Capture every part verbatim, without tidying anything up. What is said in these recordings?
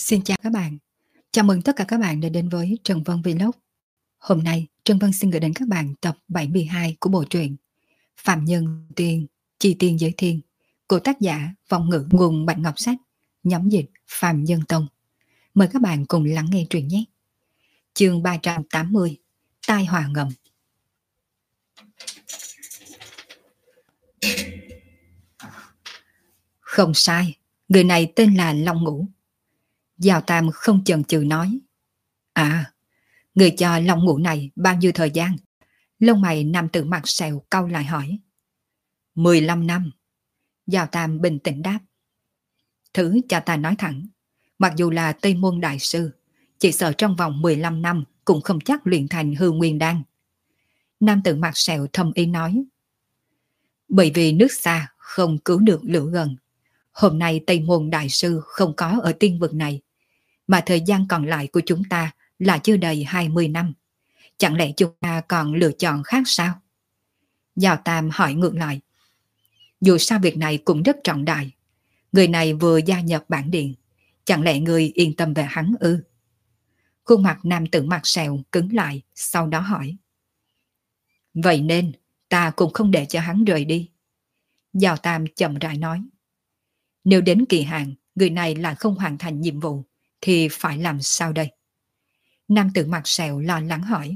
Xin chào các bạn. Chào mừng tất cả các bạn đã đến với Trần Vân Vlog. Hôm nay, Trần Vân xin gửi đến các bạn tập bảy mươi hai của bộ truyện Phạm Nhân Tiên, Chi Tiên Giới Thiên của tác giả Vọng Ngữ, nguồn Bạch Ngọc Sách, nhóm dịch Phạm Nhân Tông. Mời các bạn cùng lắng nghe truyện nhé. Chương ba trăm tám mươi, Tai họa ngầm. Không sai, người này tên là Long Ngũ. Giao Tam không chần chừ nói: À, người cho Long Ngũ này bao nhiêu thời gian? Lông mày nam tử mặt sẹo cau lại hỏi. mười lăm năm. Giao Tam bình tĩnh đáp. Thứ cho ta nói thẳng, mặc dù là Tây Môn Đại Sư, chỉ sợ trong vòng mười lăm năm cũng không chắc luyện thành hư nguyên đan. Nam tử mặt sẹo thầm ý nói. Bởi vì nước xa không cứu được lửa gần. Hôm nay Tây Môn Đại Sư không có ở tiên vực này, mà thời gian còn lại của chúng ta là chưa đầy hai mươi năm. Chẳng lẽ chúng ta còn lựa chọn khác sao? Giao Tam hỏi ngược lại. Dù sao việc này cũng rất trọng đại. Người này vừa gia nhập bản điện, chẳng lẽ người yên tâm về hắn ư? Khuôn mặt nam tử mặt sẹo cứng lại, sau đó hỏi. Vậy nên ta cũng không để cho hắn rời đi. Giao Tam chậm rãi nói. Nếu đến kỳ hạn người này lại không hoàn thành nhiệm vụ thì phải làm sao đây? Nam tử mặt sẹo lo lắng hỏi.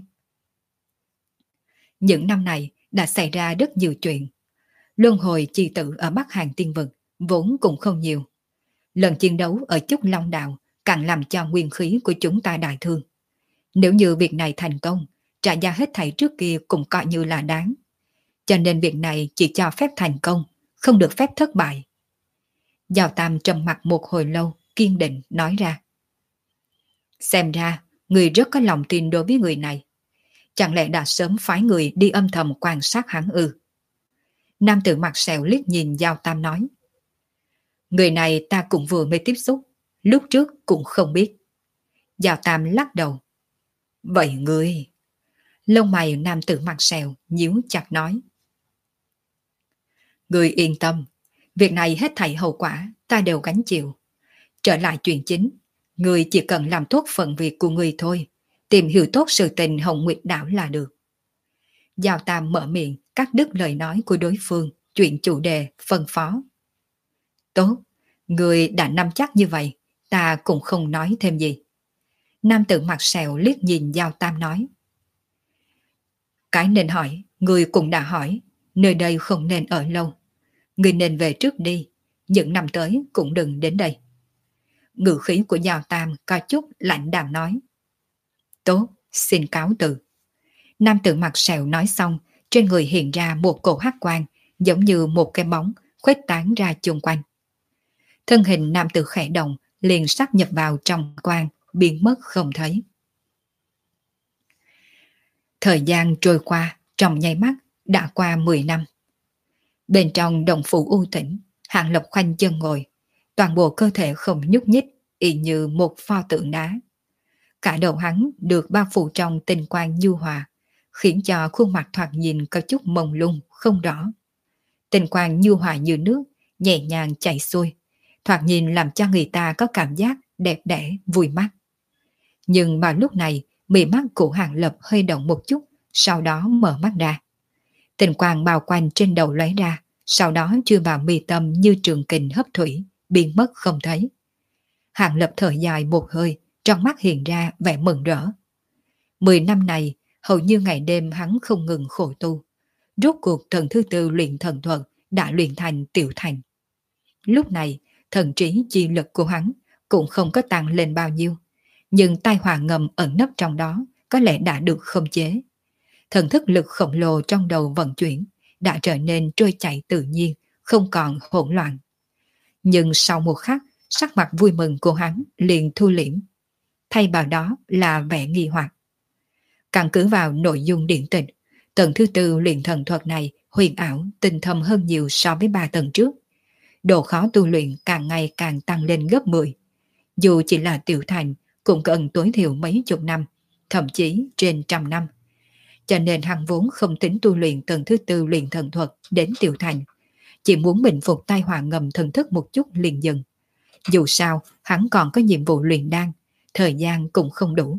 Những năm này đã xảy ra rất nhiều chuyện. Luân hồi chi tử ở Bắc Hàn Tiên Vực vốn cũng không nhiều. Lần chiến đấu ở Chúc Long Đạo càng làm cho nguyên khí của chúng ta đại thương. Nếu như việc này thành công, trả giá hết thảy trước kia cũng coi như là đáng. Cho nên việc này chỉ cho phép thành công, không được phép thất bại. Giao Tam trầm mặt một hồi lâu, kiên định nói ra. Xem ra, người rất có lòng tin đối với người này. Chẳng lẽ đã sớm phái người đi âm thầm quan sát hắn ư? Nam tử mặt sẹo liếc nhìn Giao Tam nói. Người này ta cũng vừa mới tiếp xúc, lúc trước cũng không biết. Giao Tam lắc đầu. Vậy ngươi... Lông mày nam tử mặt sẹo nhíu chặt nói. Ngươi yên tâm, việc này hết thảy hậu quả ta đều gánh chịu. Trở lại chuyện chính, ngươi chỉ cần làm tốt phần việc của ngươi thôi, tìm hiểu tốt sự tình Hồng Nguyệt Đảo là được. Giao Tam mở miệng cắt đứt lời nói của đối phương, chuyện chủ đề phân phó. Tốt, ngươi đã nắm chắc như vậy, ta cũng không nói thêm gì. Nam tử mặt sẹo liếc nhìn Giao Tam nói. Cái nên hỏi, ngươi cũng đã hỏi, nơi đây không nên ở lâu. Ngươi nên về trước đi, những năm tới cũng đừng đến đây. Ngữ khí của Giao Tam có chút lạnh đạm nói. Tốt, xin cáo từ. Nam tử mặt sẹo nói xong, trên người hiện ra một cổ hắc quang, giống như một cái bóng, khuếch tán ra chung quanh. Thân hình nam tử khẽ động, liền sáp nhập vào trong quang, biến mất không thấy. Thời gian trôi qua, trong nháy mắt, đã qua mười năm. Bên trong đồng phủ u tĩnh, Hạng Lập khoanh chân ngồi, toàn bộ cơ thể không nhúc nhích, y như một pho tượng đá. Cả đầu hắn được bao phủ trong tinh quang nhu hòa, khiến cho khuôn mặt thoạt nhìn có chút mông lung, không rõ. Tinh quang nhu hòa như nước, nhẹ nhàng chảy xuôi, thoạt nhìn làm cho người ta có cảm giác đẹp đẽ, vui mắt. Nhưng mà lúc này, mí mắt của Hạng Lập hơi động một chút, sau đó mở mắt ra. Tinh quang bao quanh trên đầu lóe ra, sau đó chui vào mi tâm như trường kình hấp thủy, biến mất không thấy. Hạng Lập thở dài một hơi, trong mắt hiện ra vẻ mừng rỡ. Mười năm này, hầu như ngày đêm hắn không ngừng khổ tu. Rốt cuộc thần thứ tư luyện thần thuật đã luyện thành tiểu thành. Lúc này, thần trí chi lực của hắn cũng không có tăng lên bao nhiêu, nhưng tai họa ngầm ẩn nấp trong đó có lẽ đã được khống chế. Thần thức lực khổng lồ trong đầu vận chuyển đã trở nên trôi chảy tự nhiên, không còn hỗn loạn. Nhưng sau một khắc, sắc mặt vui mừng của hắn liền thu liễm. Thay vào đó là vẻ nghi hoặc. Căn cứ vào nội dung điển tịch, tầng thứ tư luyện thần thuật này huyền ảo, tinh thâm hơn nhiều so với ba tầng trước. Độ khó tu luyện càng ngày càng tăng lên gấp mười. Dù chỉ là tiểu thành, cũng cần tối thiểu mấy chục năm, thậm chí trên trăm năm. Cho nên hắn vốn không tính tu luyện tầng thứ tư luyện thần thuật đến tiểu thành, chỉ muốn bình phục tai họa ngầm thần thức một chút liền dừng. Dù sao, hắn còn có nhiệm vụ luyện đan, thời gian cũng không đủ.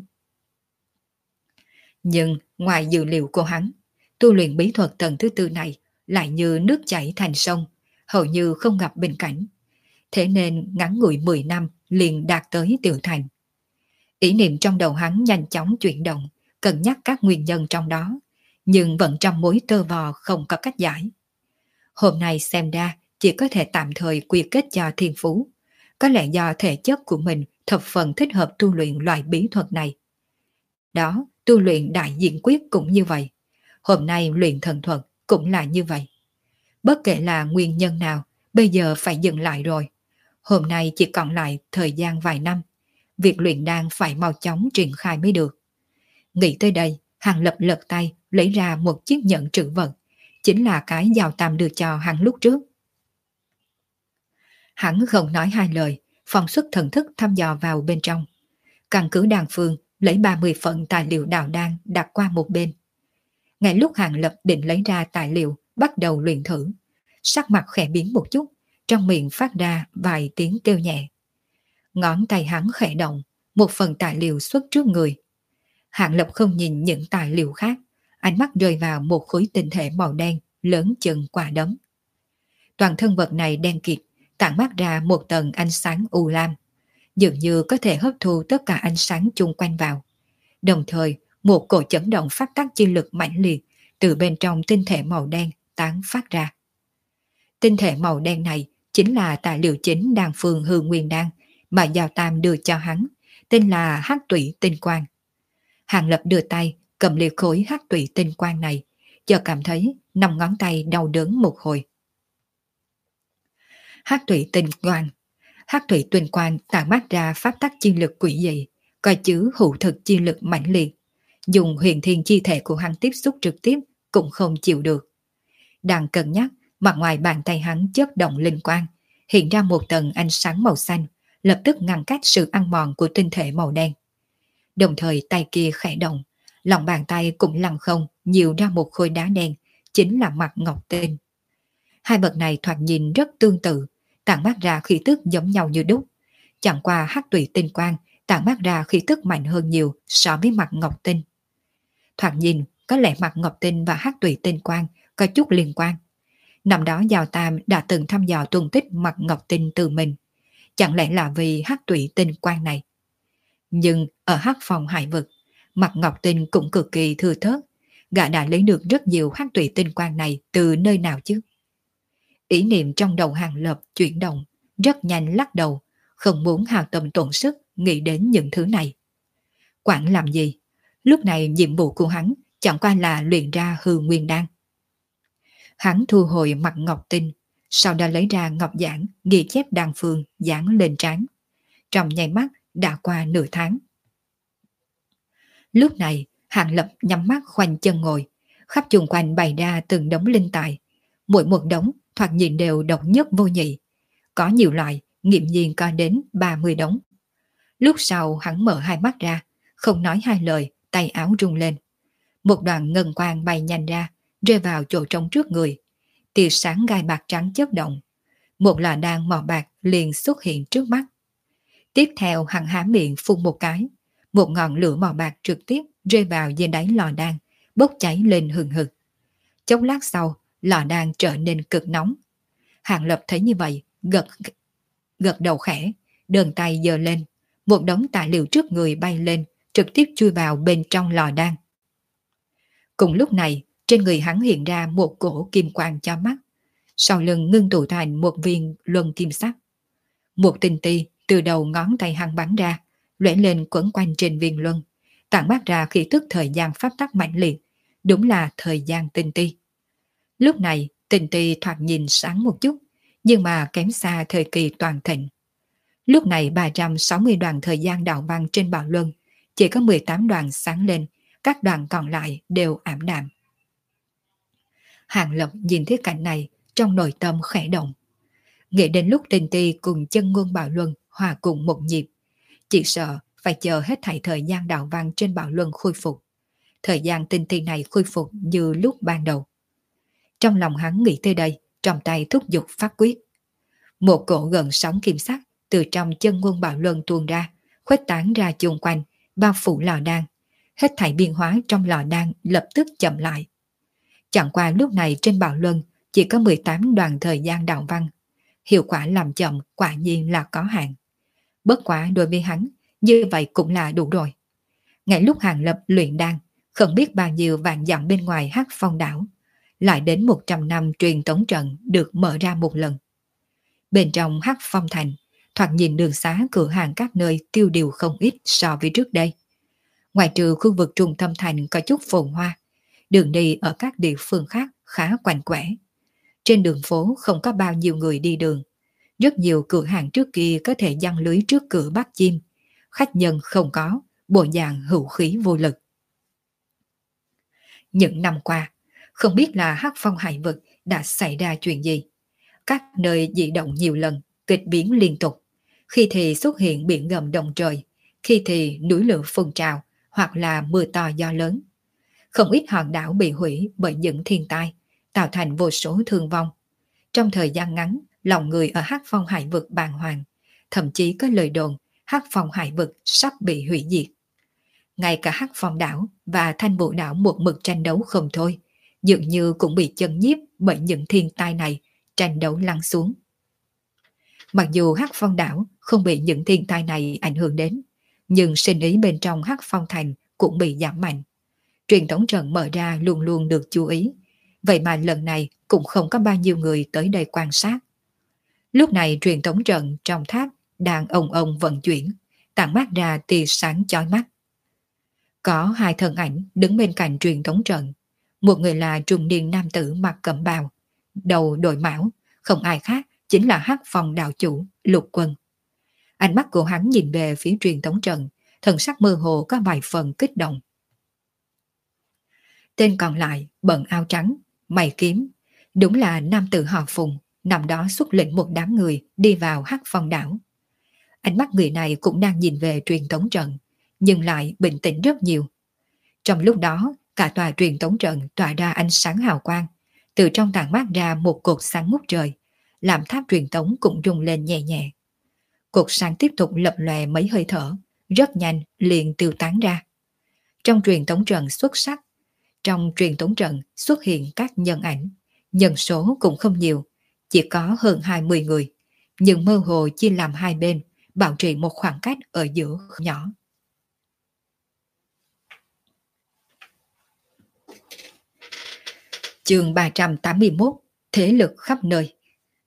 Nhưng ngoài dự liệu của hắn, tu luyện bí thuật tầng thứ tư này lại như nước chảy thành sông, hầu như không gặp bình cảnh. Thế nên ngắn ngủi mười năm liền đạt tới tiểu thành. Ý niệm trong đầu hắn nhanh chóng chuyển động, cân nhắc các nguyên nhân trong đó, nhưng vẫn trong mối tơ vò không có cách giải. Hôm nay xem ra chỉ có thể tạm thời quy kết cho thiên phú, có lẽ do thể chất của mình thập phần thích hợp tu luyện loại bí thuật này. Đó, tu luyện đại diện quyết cũng như vậy. Hôm nay luyện thần thuật cũng là như vậy. Bất kể là nguyên nhân nào, bây giờ phải dừng lại rồi. Hôm nay chỉ còn lại thời gian vài năm. Việc luyện đan phải mau chóng triển khai mới được. Nghĩ tới đây, Hàng Lập lật tay lấy ra một chiếc nhẫn trữ vật. Chính là cái Giao Tam đưa cho hắn lúc trước. Hắn không nói hai lời, phóng xuất thần thức thăm dò vào bên trong. Căn cứ đan phương lấy ba mươi phần tài liệu đào đan đặt qua một bên. Ngay lúc Hàng Lập định lấy ra tài liệu bắt đầu luyện thử, sắc mặt khẽ biến một chút, trong miệng phát ra vài tiếng kêu nhẹ. Ngón tay hắn khẽ động, một phần tài liệu xuất trước người. Hàng Lập không nhìn những tài liệu khác, ánh mắt rơi vào một khối tinh thể màu đen lớn chừng quả đấm. Toàn thân vật này đen kịt, tản mát ra một tầng ánh sáng u lam, dường như có thể hấp thu tất cả ánh sáng chung quanh vào. Đồng thời, một cổ chấn động phát tác chi lực mãnh liệt từ bên trong tinh thể màu đen tán phát ra. Tinh thể màu đen này chính là tài liệu chính đan phương hư nguyên đan mà Giao Tam đưa cho hắn, tên là hắc tủy tinh quang. Hàng Lập đưa tay cầm liệt khối hắc tủy tinh quang này, chợt cảm thấy năm ngón tay đau đớn một hồi. Hắc tủy tinh quang, hắc thủy tinh quang tản mát ra pháp tắc chi lực quỷ dị, coi chứa hữu thực chi lực mãnh liệt. Dùng huyền thiên chi thể của hắn tiếp xúc trực tiếp cũng không chịu được. Đang cân nhắc, mặt ngoài bàn tay hắn chớp động linh quang, hiện ra một tầng ánh sáng màu xanh, lập tức ngăn cách sự ăn mòn của tinh thể màu đen. Đồng thời tay kia khẽ động, lòng bàn tay cũng lăng không nhiều ra một khối đá đen, chính là mặt ngọc tinh. Hai vật này thoạt nhìn rất tương tự, tản mát ra khí tức giống nhau như đúc. Chẳng qua hắc tủy tinh quang tản mát ra khí tức mạnh hơn nhiều so với mặt ngọc tinh. Thoạt nhìn, có lẽ mặt ngọc tinh và hắc tủy tinh quang có chút liên quan. Năm đó Giao Tam đã từng thăm dò tung tích mặt ngọc tinh từ mình. Chẳng lẽ là vì hắc tủy tinh quang này? Nhưng ở hắc phòng hải vực, mặt ngọc tinh cũng cực kỳ thừa thớt. Gã đã lấy được rất nhiều hắc tủy tinh quang này từ nơi nào chứ? Ý niệm trong đầu Hàng Lập chuyển động, rất nhanh lắc đầu, không muốn hao tâm tổn sức nghĩ đến những thứ này. Quản làm gì? Lúc này nhiệm vụ của hắn chẳng qua là luyện ra hư nguyên đan. Hắn thu hồi mặt ngọc tinh, sau đó lấy ra ngọc giản ghi chép đan phương dán lên trán. Trong nháy mắt đã qua nửa tháng. Lúc này Hàng Lập nhắm mắt khoanh chân ngồi, khắp chung quanh bày ra từng đống linh tài. Mỗi một đống thoạt nhìn đều độc nhất vô nhị. Có nhiều loại, nghiệm nhiên có đến ba mươi đống. Lúc sau hắn mở hai mắt ra, không nói hai lời, tay áo rung lên. Một đoàn ngân quang bay nhanh ra, rơi vào chỗ trống trước người. Tia sáng gai bạc trắng chớp động. Một lò đan màu bạc liền xuất hiện trước mắt. Tiếp theo hắn há miệng phun một cái. Một ngọn lửa màu bạc trực tiếp rơi vào dưới đáy lò đan, bốc cháy lên hừng hực. Chốc lát sau, lò đan trở nên cực nóng. Hàng Lập thấy như vậy, gật gật đầu khẽ, đơn tay giơ lên, một đống tài liệu trước người bay lên, trực tiếp chui vào bên trong lò đan. Cùng lúc này, trên người hắn hiện ra một cổ kim quang cho mắt, sau lưng ngưng tụ thành một viên luân kim sắc. Một tinh ti từ đầu ngón tay hắn bắn ra, lóe lên quấn quanh trên viên luân, tản mát ra khí tức thời gian pháp tắc mạnh liệt, đúng là thời gian tinh ti. Lúc này, tinh ti thoạt nhìn sáng một chút, nhưng mà kém xa thời kỳ toàn thịnh. Lúc này ba trăm sáu mươi đoàn thời gian đạo văn trên bảo luân, chỉ có mười tám đoàn sáng lên, các đoàn còn lại đều ảm đạm. Hàng Lập nhìn thấy cảnh này, trong nội tâm khẽ động. Nghĩ đến lúc tinh ti cùng chân ngôn bảo luân hòa cùng một nhịp, chỉ sợ phải chờ hết thảy thời gian đạo văn trên bảo luân khôi phục. Thời gian tinh ti này khôi phục như lúc ban đầu. Trong lòng hắn nghĩ tới đây, trong tay thúc giục phát quyết. Một cổ gần sóng kim sắc từ trong chân quân bạo luân tuôn ra, khuếch tán ra chung quanh, bao phủ lò đan. Hết thảy biến hóa trong lò đan lập tức chậm lại. Chẳng qua lúc này trên bạo luân chỉ có mười tám đoạn thời gian đạo văn. Hiệu quả làm chậm quả nhiên là có hạn. Bất quá đối với hắn, như vậy cũng là đủ rồi. Ngay lúc Hàng Lập luyện đan, không biết bao nhiêu vạn dặm bên ngoài Hắc Phong đảo, lại đến một trăm năm truyền tống trận được mở ra một lần. Bên trong Hắc Phong thành, thoạt nhìn đường xá cửa hàng các nơi tiêu điều không ít so với trước đây. Ngoài trừ khu vực trung tâm thành có chút phồn hoa, đường đi ở các địa phương khác khá quạnh quẽ. Trên đường phố không có bao nhiêu người đi đường. Rất nhiều cửa hàng trước kia có thể giăng lưới trước cửa bắt chim. Khách nhân không có, bộ dạng hữu khí vô lực. Những năm qua, không biết là Hắc Phong hải vực đã xảy ra chuyện gì. Các nơi dị động nhiều lần, kịch biến liên tục. Khi thì xuất hiện biển gầm động trời, khi thì núi lửa phun trào, hoặc là mưa to gió lớn. Không ít hòn đảo bị hủy bởi những thiên tai, tạo thành vô số thương vong. Trong thời gian ngắn, lòng người ở Hắc Phong hải vực bàng hoàng, thậm chí có lời đồn Hắc Phong hải vực sắp bị hủy diệt. Ngay cả Hắc Phong đảo và Thanh Vũ đảo một mực tranh đấu không thôi, dường như cũng bị chấn nhiếp bởi những thiên tai này, tranh đấu lăn xuống. Mặc dù Hắc Phong đảo không bị những thiên tai này ảnh hưởng đến, nhưng sinh ý bên trong Hắc Phong thành cũng bị giảm mạnh. Truyền tống trận mở ra luôn luôn được chú ý, vậy mà lần này cũng không có bao nhiêu người tới đây quan sát. Lúc này truyền tống trận trong tháp đang ồng ồng vận chuyển, tản mát ra tia sáng chói mắt. Có hai thân ảnh đứng bên cạnh truyền tống trận. Một người là trung niên nam tử mặc cẩm bào, đầu đội mão, không ai khác chính là Hắc Phong đạo chủ Lục Quân. Ánh mắt của hắn nhìn về phía truyền tống trận, thần sắc mơ hồ có vài phần kích động. Tên còn lại bận áo trắng, mày kiếm, đúng là nam tử họ Phùng, nằm đó xuất lĩnh một đám người đi vào Hắc Phong đảo. Ánh mắt người này cũng đang nhìn về truyền tống trận, nhưng lại bình tĩnh rất nhiều. Trong lúc đó, cả tòa truyền tống trận tỏa ra ánh sáng hào quang, từ trong tàn mát ra một cột sáng ngút trời, làm tháp truyền tống cũng rung lên nhẹ nhẹ. Cột sáng tiếp tục lập lòe mấy hơi thở, rất nhanh liền tiêu tán ra. Trong truyền tống trận xuất sắc, trong truyền tống trận xuất hiện các nhân ảnh, nhân số cũng không nhiều, chỉ có hơn hai mươi người, nhưng mơ hồ chia làm hai bên, bảo trì một khoảng cách ở giữa nhỏ. Chương ba trăm tám mươi mốt, thế lực khắp nơi.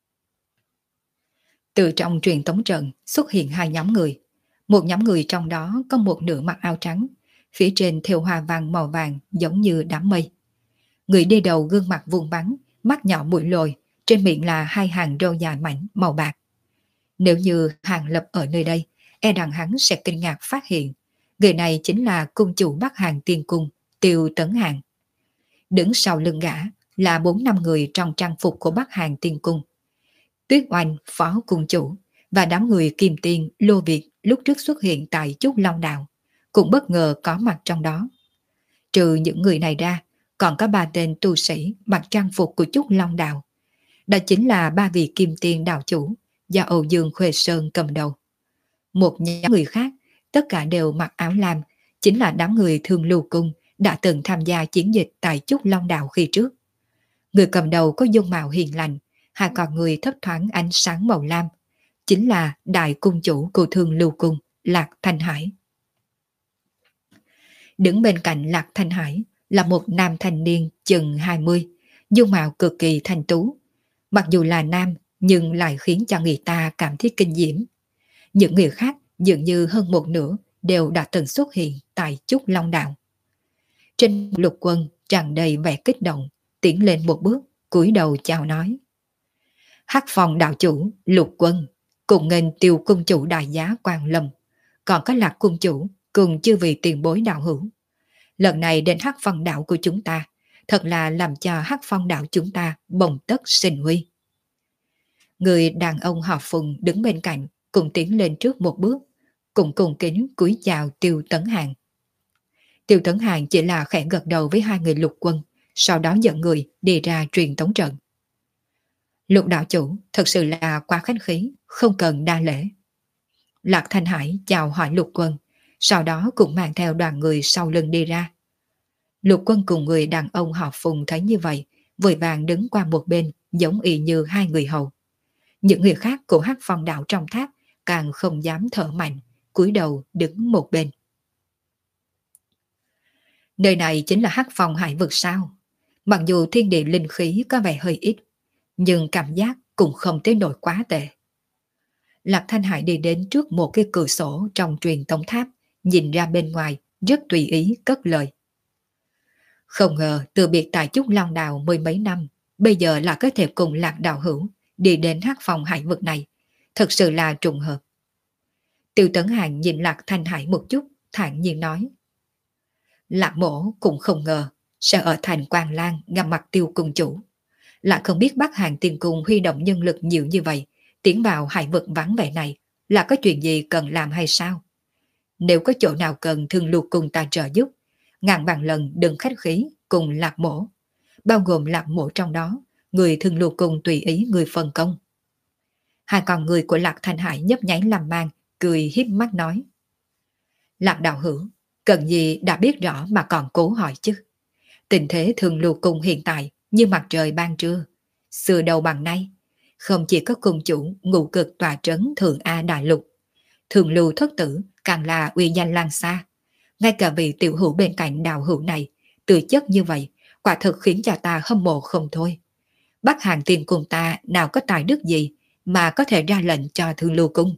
Từ trong truyền tống trận xuất hiện hai nhóm người. Một nhóm người trong đó có một nửa mặc áo trắng, phía trên thêu hoa văn màu vàng giống như đám mây. Người đi đầu gương mặt vuông vắn, mắt nhỏ mũi lồi, trên miệng là hai hàng râu dài mảnh màu bạc. Nếu như Hàng Lập ở nơi đây, e rằng hắn sẽ kinh ngạc phát hiện, người này chính là cung chủ Bắc Hàng Tiên Cung, Tiêu Tấn Hàng. Đứng sau lưng gã là bốn năm người trong trang phục của Bắc Hàng Tiên Cung. Tuyết Oanh, phó cung chủ, và đám người Kim Tiên, Lô Việt lúc trước xuất hiện tại Trúc Long Đạo, cũng bất ngờ có mặt trong đó. Trừ những người này ra, còn có ba tên tu sĩ mặc trang phục của Trúc Long Đạo. Đó chính là ba vị Kim Tiên đạo chủ, do Âu Dương Khuê Sơn cầm đầu. Một nhóm người khác, tất cả đều mặc áo lam, chính là đám người Thương Lưu Cung đã từng tham gia chiến dịch tại Trúc Long Đạo khi trước. Người cầm đầu có dung mạo hiền lành, hai con người thấp thoáng ánh sáng màu lam, chính là đại cung chủ của Thương Lưu Cung, Lạc Thanh Hải. Đứng bên cạnh Lạc Thanh Hải là một nam thanh niên chừng hai mươi, dung mạo cực kỳ thanh tú. Mặc dù là nam nhưng lại khiến cho người ta cảm thấy kinh diễm. Những người khác dường như hơn một nửa đều đã từng xuất hiện tại Trúc Long Đạo. Trên Lục Quân tràn đầy vẻ kích động, tiến lên một bước, cúi đầu chào nói: Hắc Phong đạo chủ Lục Quân, cùng nghênh Tiêu cung chủ đại giá Quang Lâm, còn có Lạc cung chủ cùng chư vị tiền bối đạo hữu. Lần này đến Hắc Phong đạo của chúng ta, thật là làm cho Hắc Phong đạo chúng ta bồng tất sinh huy. Người đàn ông họ Phùng đứng bên cạnh cùng tiến lên trước một bước, cùng cùng kính cúi chào Tiêu Tấn Hàng. Tiêu Tấn Hàng chỉ là khẽ gật đầu với hai người Lục Quân, sau đó dẫn người đi ra truyền tống trận. Lục đạo chủ thật sự là quá khách khí, không cần đa lễ. Lạc Thanh Hải chào hỏi Lục Quân, sau đó cũng mang theo đoàn người sau lưng đi ra. Lục Quân cùng người đàn ông họ Phùng thấy như vậy, vội vàng đứng qua một bên, giống y như hai người hầu. Những người khác của Hắc Phong đạo trong tháp càng không dám thở mạnh, cúi đầu đứng một bên. Nơi này chính là Hắc Phong hải vực sao? Mặc dù thiên địa linh khí có vẻ hơi ít, nhưng cảm giác cũng không tới nổi quá tệ. Lạc Thanh Hải đi đến trước một cái cửa sổ trong truyền tống tháp, nhìn ra bên ngoài, rất tùy ý cất lời. Không ngờ từ biệt tại Trúc Long Đào mười mấy năm, bây giờ là có thể cùng Lạc đạo hữu đi đến Hắc Phong hải vực này. Thật sự là trùng hợp. Tiêu Tấn Hàng nhìn Lạc Thanh Hải một chút, thản nhiên nói. Lạc mổ cũng không ngờ sẽ ở thành Quang Lan gặp mặt Tiêu cung chủ. Lại không biết Bắc Hàng Tiên Cung huy động nhân lực nhiều như vậy, tiến vào hải vực vắng vẻ này là có chuyện gì cần làm hay sao? Nếu có chỗ nào cần thương lưu cùng ta trợ giúp, ngàn vạn lần đừng khách khí cùng Lạc mổ, bao gồm Lạc mổ trong đó, người thương lưu cùng tùy ý người phân công. Hai con người của Lạc Thanh Hải nhấp nháy làm mang, cười híp mắt nói. Lạc đạo hữu, cần gì đã biết rõ mà còn cố hỏi chứ? Tình thế thường lưu cung hiện tại như mặt trời ban trưa, xưa đầu bằng nay, không chỉ có cung chủ ngụ cực tòa trấn Thượng A Đại Lục, thường lưu thất tử càng là uy danh lan xa. Ngay cả vị tiểu hữu bên cạnh đạo hữu này, tự chất như vậy, quả thực khiến cho ta hâm mộ không thôi. Bắc Hàng Tiên Cung ta nào có tài đức gì mà có thể ra lệnh cho Thương Lưu Cung.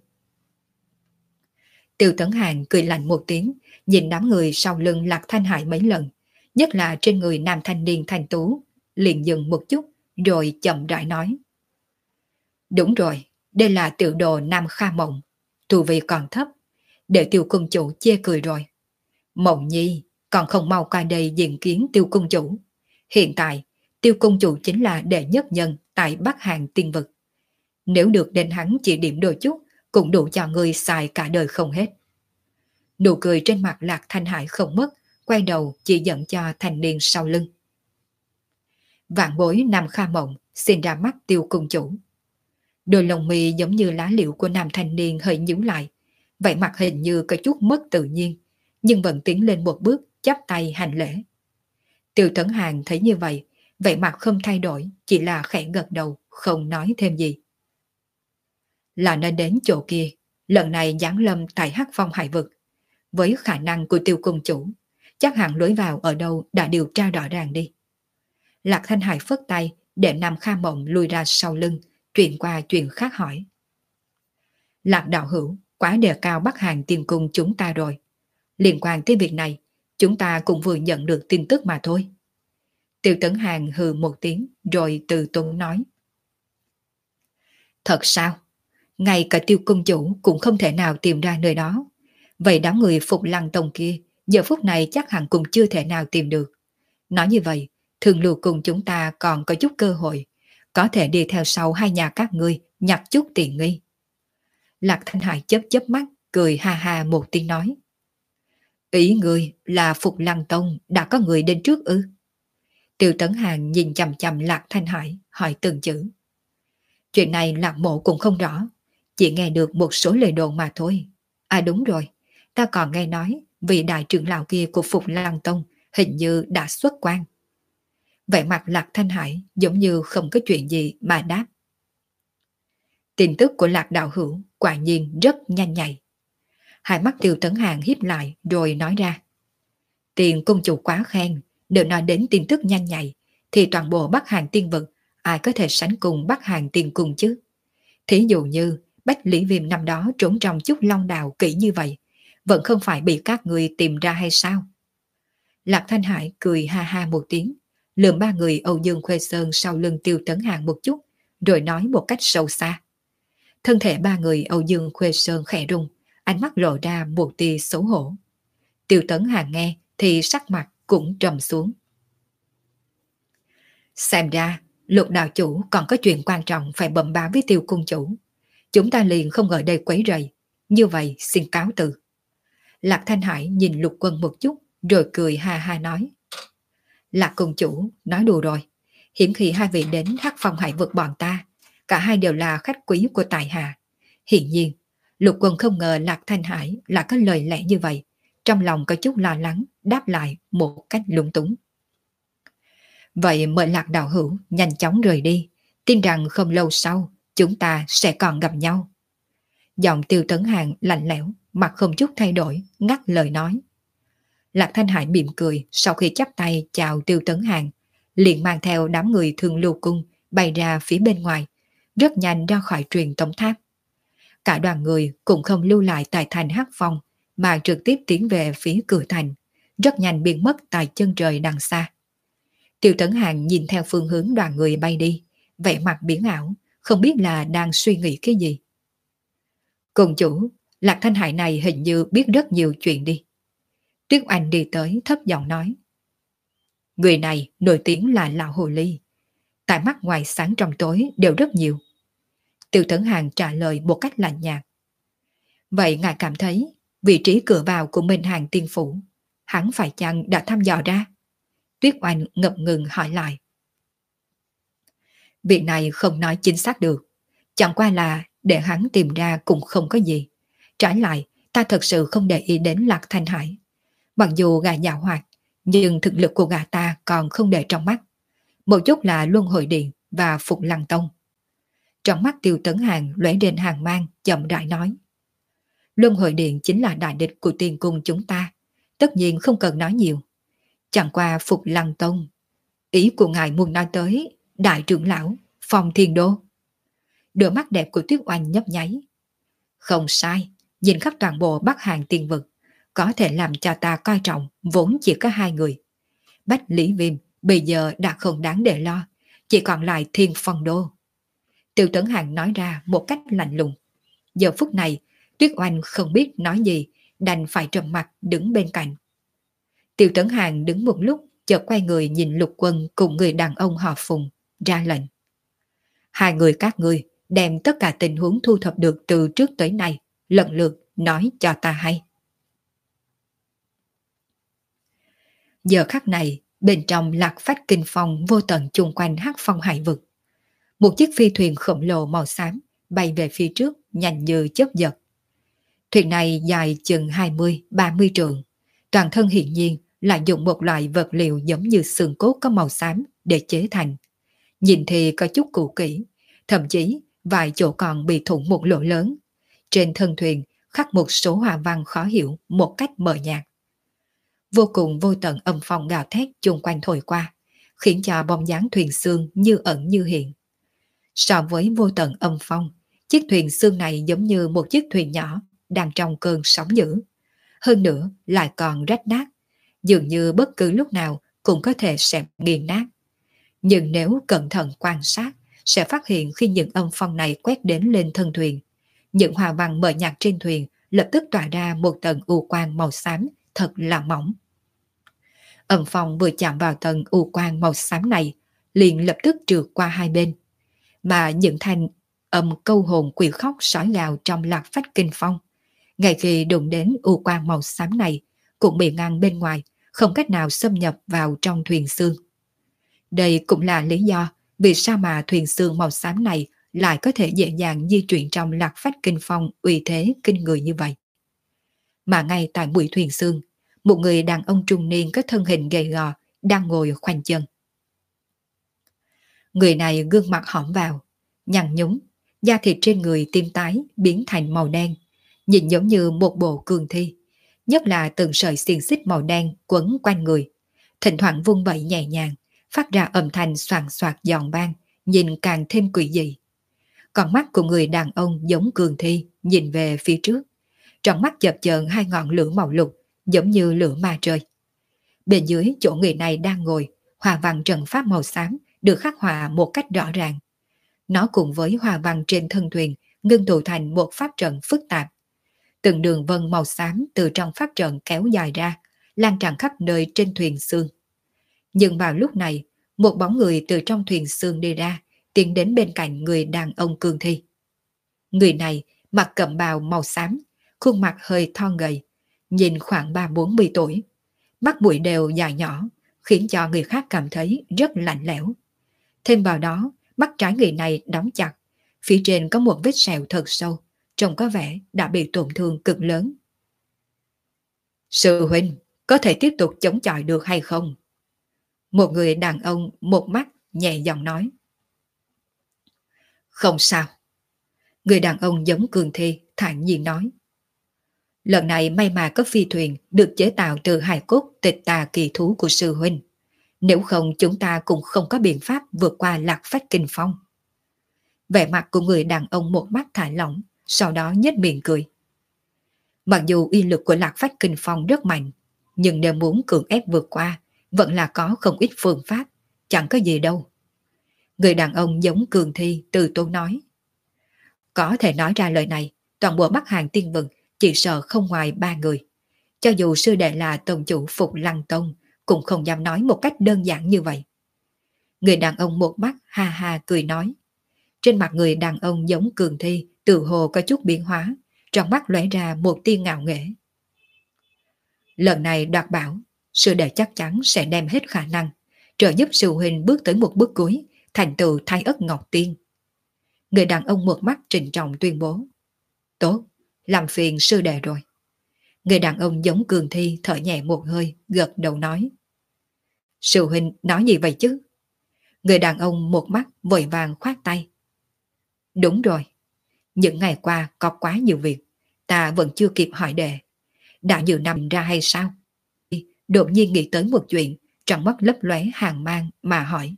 Tiêu Tấn Hàng cười lạnh một tiếng, nhìn đám người sau lưng Lạc Thanh Hải mấy lần, nhất là trên người nam thanh niên thanh tú, liền dừng một chút, rồi chậm rãi nói. Đúng rồi, đây là tiểu đồ Nam Kha Mộng, tu vi còn thấp, để Tiêu cung chủ chê cười rồi. Mộng nhi, còn không mau qua đây diện kiến Tiêu cung chủ. Hiện tại, Tiêu cung chủ chính là đệ nhất nhân tại Bắc Hàng Tiên vực. Nếu được đến hắn chỉ điểm đôi chút, cũng đủ cho người xài cả đời không hết. Nụ cười trên mặt Lạc Thanh Hải không mất, quay đầu chỉ dẫn cho thanh niên sau lưng. Vạn bối Nam Kha Mộng xin ra mắt Tiêu cung chủ. Đôi lông mi giống như lá liễu của nam thanh niên hơi nhíu lại, vậy mặt hình như có chút mất tự nhiên, nhưng vẫn tiến lên một bước, chắp tay hành lễ. Tiêu Tấn Hàng thấy như vậy, vậy mặt không thay đổi, chỉ là khẽ gật đầu, không nói thêm gì. Là nên đến chỗ kia, lần này giáng lâm tại Hắc Phong hải vực. Với khả năng của Tiêu cung chủ, chắc hẳn lối vào ở đâu đã điều tra rõ ràng đi. Lạc Thanh Hải phất tay để Nam Kha Mộng lui ra sau lưng, chuyện qua chuyện khác hỏi. Lạc đạo hữu quá đề cao Bắc Hàng Tiên Cung chúng ta rồi. Liên quan tới việc này, chúng ta cũng vừa nhận được tin tức mà thôi. Tiêu Tấn Hàng hừ một tiếng rồi từ tốn nói. Thật sao? Ngay cả Tiêu cung chủ cũng không thể nào tìm ra nơi đó. Vậy đám người Phục Lăng Tông kia giờ phút này chắc hẳn cũng chưa thể nào tìm được. Nói như vậy, Thường Lưu cùng chúng ta còn có chút cơ hội, có thể đi theo sau hai nhà các ngươi nhặt chút tiền nghi. Lạc Thanh Hải chớp chớp mắt, cười ha ha một tiếng nói. Ý ngươi là Phục Lăng Tông đã có người đến trước ư? Tiêu Tấn Hàng nhìn chằm chằm Lạc Thanh Hải, hỏi từng chữ. Chuyện này Lạc Mộ cũng không rõ, chỉ nghe được một số lời đồn mà thôi. À đúng rồi, ta còn nghe nói vị đại trưởng lão kia của Phục Lăng Tông hình như đã xuất quan. Vẻ mặt Lạc Thanh Hải giống như không có chuyện gì mà đáp. Tin tức của Lạc đạo hữu quả nhiên rất nhanh nhạy. Hai mắt Tiêu Tấn Hàng híp lại rồi nói ra. Tiền cung chủ quá khen, nếu nói đến tin tức nhanh nhạy, thì toàn bộ Bắc Hàng Tiên vực ai có thể sánh cùng Bắc Hàng Tiên Cung chứ? Thí dụ như Bách Lý Viêm năm đó trốn trong chút long đào kỹ như vậy, vẫn không phải bị các người tìm ra hay sao? Lạc Thanh Hải cười ha ha một tiếng, lườm ba người Âu Dương Khuê Sơn sau lưng Tiêu Tấn Hàng một chút, rồi nói một cách sâu xa. Thân thể ba người Âu Dương Khuê Sơn khẽ rung, ánh mắt lộ ra một tia xấu hổ. Tiêu Tấn Hàng nghe thì sắc mặt cũng trầm xuống. Xem ra, Lục đạo chủ còn có chuyện quan trọng phải bẩm báo với Tiêu cung chủ. Chúng ta liền không ở đây quấy rầy, như vậy xin cáo từ. Lạc Thanh Hải nhìn Lục Quân một chút, rồi cười ha ha nói. Lạc cung chủ, nói đùa rồi. Hiển khi hai vị đến Hắc Phong hải vực bọn ta, cả hai đều là khách quý của tại hạ. Hiện nhiên, Lục Quân không ngờ Lạc Thanh Hải lại có lời lẽ như vậy, trong lòng có chút lo lắng, đáp lại một cách lung túng. Vậy mời Lạc đạo hữu nhanh chóng rời đi, tin rằng không lâu sau chúng ta sẽ còn gặp nhau. Giọng Tiêu Tấn Hàng lạnh lẽo, mặt không chút thay đổi, ngắt lời nói. Lạc Thanh Hải mỉm cười, sau khi chắp tay chào Tiêu Tấn Hàng, liền mang theo đám người Thương Lưu Cung bay ra phía bên ngoài, rất nhanh ra khỏi truyền tống tháp. Cả đoàn người cũng không lưu lại tại thành Hắc Phong, mà trực tiếp tiến về phía cửa thành, rất nhanh biến mất tại chân trời đằng xa. Tiêu Tấn Hàng nhìn theo phương hướng đoàn người bay đi, vẻ mặt biến ảo, không biết là đang suy nghĩ cái gì. Cùng chủ, Lạc Thanh Hải này hình như biết rất nhiều chuyện đi. Tuyết Oanh đi tới thấp giọng nói. Người này nổi tiếng là lão hồ ly, tại mắt ngoài sáng trong tối đều rất nhiều. Tiêu Tấn Hàng trả lời một cách lạnh nhạt. Vậy ngài cảm thấy vị trí cửa vào của Minh Hàng Tiên Phủ, hắn phải chăng đã thăm dò ra? Tuyết Oanh ngập ngừng hỏi lại. Việc này không nói chính xác được, chẳng qua là để hắn tìm ra cũng không có gì. Trái lại, ta thật sự không để ý đến Lạc Thanh Hải. Mặc dù gã giàu hoạt, nhưng thực lực của gã ta còn không để trong mắt. Một chút là Luân Hồi Điện và Phục Lăng Tông. Trong mắt Tiêu Tấn Hàng lóe lên hàng mang, chậm rãi nói. Luân Hồi Điện chính là đại địch của Tiên Cung chúng ta, tất nhiên không cần nói nhiều. Chẳng qua Phục Lăng Tông, ý của ngài muốn nói tới đại trưởng lão Phong Thiên Đô. Đôi mắt đẹp của Tuyết Oanh nhấp nháy. Không sai, nhìn khắp toàn bộ Bắc Hàng Tiên Vực, có thể làm cho ta coi trọng vốn chỉ có hai người. Bách Lý Viêm bây giờ đã không đáng để lo, chỉ còn lại Thiên Phong Đô. Tiêu Tấn Hàng nói ra một cách lạnh lùng. Giờ phút này, Tuyết Oanh không biết nói gì, đành phải trầm mặt đứng bên cạnh. Tiêu Tấn Hàng đứng một lúc, chợt quay người nhìn Lục Quân cùng người đàn ông họ Phùng, ra lệnh. Hai người các ngươi đem tất cả tình huống thu thập được từ trước tới nay, lần lượt nói cho ta hay. Giờ khắc này, bên trong Lạc Phách Kinh Phong vô tận chung quanh Hắc Phong hải vực. Một chiếc phi thuyền khổng lồ màu xám bay về phía trước, nhanh như chớp giật. Thuyền này dài chừng hai mươi ba mươi trượng, toàn thân hiển nhiên là dùng một loại vật liệu giống như xương cốt có màu xám để chế thành. Nhìn thì có chút cũ kỹ, thậm chí vài chỗ còn bị thủng một lỗ lớn. Trên thân thuyền khắc một số hoa văn khó hiểu một cách mờ nhạt. Vô cùng vô tận âm phong gào thét chung quanh thổi qua, khiến cho bóng dáng thuyền xương như ẩn như hiện. So với vô tận âm phong, chiếc thuyền xương này giống như một chiếc thuyền nhỏ đang trong cơn sóng dữ. Hơn nữa lại còn rách nát, dường như bất cứ lúc nào cũng có thể sẽ nghiền nát. Nhưng nếu cẩn thận quan sát, sẽ phát hiện khi những âm phong này quét đến lên thân thuyền, những hoa văn mờ nhạt trên thuyền lập tức tỏa ra một tầng u quang màu xám thật là mỏng. Âm phong vừa chạm vào tầng u quang màu xám này, liền lập tức trượt qua hai bên. Mà những thanh âm câu hồn quỷ khóc sói gào trong Lạc Phách Kinh Phong, ngay khi đụng đến u quang màu xám này, cũng bị ngăn bên ngoài, không cách nào xâm nhập vào trong thuyền xương. Đây cũng là lý do vì sao mà thuyền xương màu xám này lại có thể dễ dàng di chuyển trong Lạc Phách Kinh Phong uy thế kinh người như vậy. Mà ngay tại mũi thuyền xương, một người đàn ông trung niên có thân hình gầy gò đang ngồi khoanh chân. Người này gương mặt hõm vào, nhăn nhúm, da thịt trên người tím tái biến thành màu đen, nhìn giống như một bộ cương thi, nhất là từng sợi xiềng xích màu đen quấn quanh người, thỉnh thoảng vung vẩy nhẹ nhàng, phát ra âm thanh soàn soạt giòn vang, nhìn càng thêm quỷ dị. Còn mắt của người đàn ông giống cương thi nhìn về phía trước, trong mắt chợt chờn hai ngọn lửa màu lục giống như lửa ma trời. Bên dưới chỗ người này đang ngồi, hoa văn trận pháp màu xám được khắc họa một cách rõ ràng. Nó cùng với hoa văn trên thân thuyền ngưng tụ thành một pháp trận phức tạp. Từng đường vân màu xám từ trong pháp trận kéo dài ra, lan tràn khắp nơi trên thuyền xương. Nhưng vào lúc này, một bóng người từ trong thuyền xương đi ra, tiến đến bên cạnh người đàn ông cương thi. Người này mặc cẩm bào màu xám, khuôn mặt hơi thon gầy, nhìn khoảng ba bốn mươi tuổi. Mắt mũi đều dài nhỏ, khiến cho người khác cảm thấy rất lạnh lẽo. Thêm vào đó, mắt trái người này đóng chặt, phía trên có một vết sẹo thật sâu, trông có vẻ đã bị tổn thương cực lớn. Sư huynh, có thể tiếp tục chống chọi được hay không? Một người đàn ông một mắt nhẹ giọng nói. Không sao. Người đàn ông giống Cường Thi thản nhiên nói. Lần này may mà có phi thuyền được chế tạo từ hài cốt tịch tà kỳ thú của sư huynh. Nếu không chúng ta cũng không có biện pháp vượt qua Lạc Phách Kinh Phong. Vẻ mặt của người đàn ông một mắt thả lỏng, sau đó nhếch miệng cười. Mặc dù uy lực của Lạc Phách Kinh Phong rất mạnh, nhưng nếu muốn cưỡng ép vượt qua, vẫn là có không ít phương pháp, chẳng có gì đâu. Người đàn ông giống Cường Thi từ tốn nói. Có thể nói ra lời này, toàn bộ Bắc Hàng Tiên Vực chỉ sợ không ngoài ba người. Cho dù sư đệ là tông chủ Phục Lăng Tông, cũng không dám nói một cách đơn giản như vậy. Người đàn ông một mắt ha ha cười nói. Trên mặt người đàn ông giống Cường Thi tự hồ có chút biến hóa, trong mắt lóe ra một tia ngạo nghễ. Lần này đoạt bảo, sư đệ chắc chắn sẽ đem hết khả năng, trợ giúp sư huynh bước tới một bước cuối, thành tựu Thái Ất Ngọc Tiên. Người đàn ông một mắt trịnh trọng tuyên bố. Tốt, làm phiền sư đệ rồi. Người đàn ông giống Cường Thi thở nhẹ một hơi, gật đầu nói. Sư huynh nói gì vậy chứ? Người đàn ông một mắt vội vàng khoát tay. Đúng rồi, những ngày qua có quá nhiều việc, ta vẫn chưa kịp hỏi đệ. Đã nhiều năm ra hay sao? Đột nhiên nghĩ tới một chuyện, trong mắt lấp lóe hàng mang mà hỏi.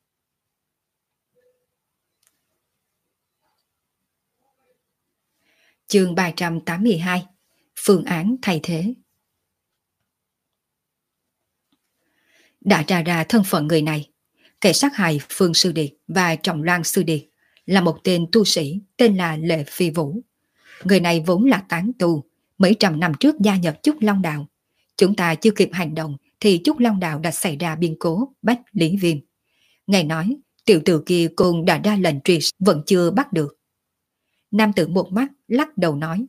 Chương ba trăm tám mươi hai. Phương án thay thế. Đã tra ra thân phận người này, kẻ sát hại Phương Sư Điệt và Trọng Loan Sư Điệt là một tên tu sĩ tên là Lệ Phi Vũ. Người này vốn là tán tu, mấy trăm năm trước gia nhập Trúc Long Đạo. Chúng ta chưa kịp hành động thì Trúc Long Đạo đã xảy ra biến cố bắt Lý Viêm. Ngài nói tiểu tử kia cũng đã ra lệnh truy vẫn chưa bắt được. Nam tử một mắt lắc đầu nói.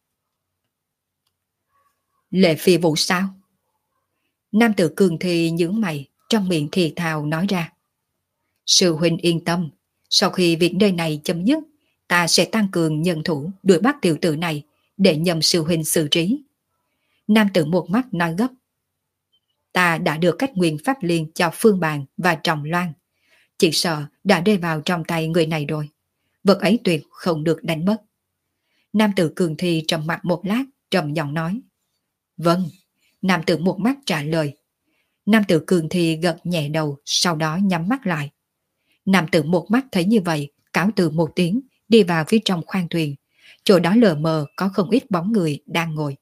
Lệ Phi Vũ sao? Nam tử Cường Thi nhướng mày, trong miệng thì thào nói ra. Sư huynh yên tâm, sau khi việc nơi này chấm dứt, ta sẽ tăng cường nhân thủ đuổi bắt tiểu tử này để nhầm sư huynh xử trí. Nam tử một mắt nói gấp. Ta đã được cách nguyên pháp liên cho Phương Bàn và Trọng Loan. Chỉ sợ đã rơi vào trong tay người này rồi. Vật ấy tuyệt không được đánh mất. Nam tử Cường Thi trầm mặt một lát, trầm giọng nói. Vâng. Nam tử một mắt trả lời. Nam tử Cường Thi gật nhẹ đầu, sau đó nhắm mắt lại. Nam tử một mắt thấy như vậy, cáo từ một tiếng, đi vào phía trong khoang thuyền. Chỗ đó lờ mờ có không ít bóng người đang ngồi.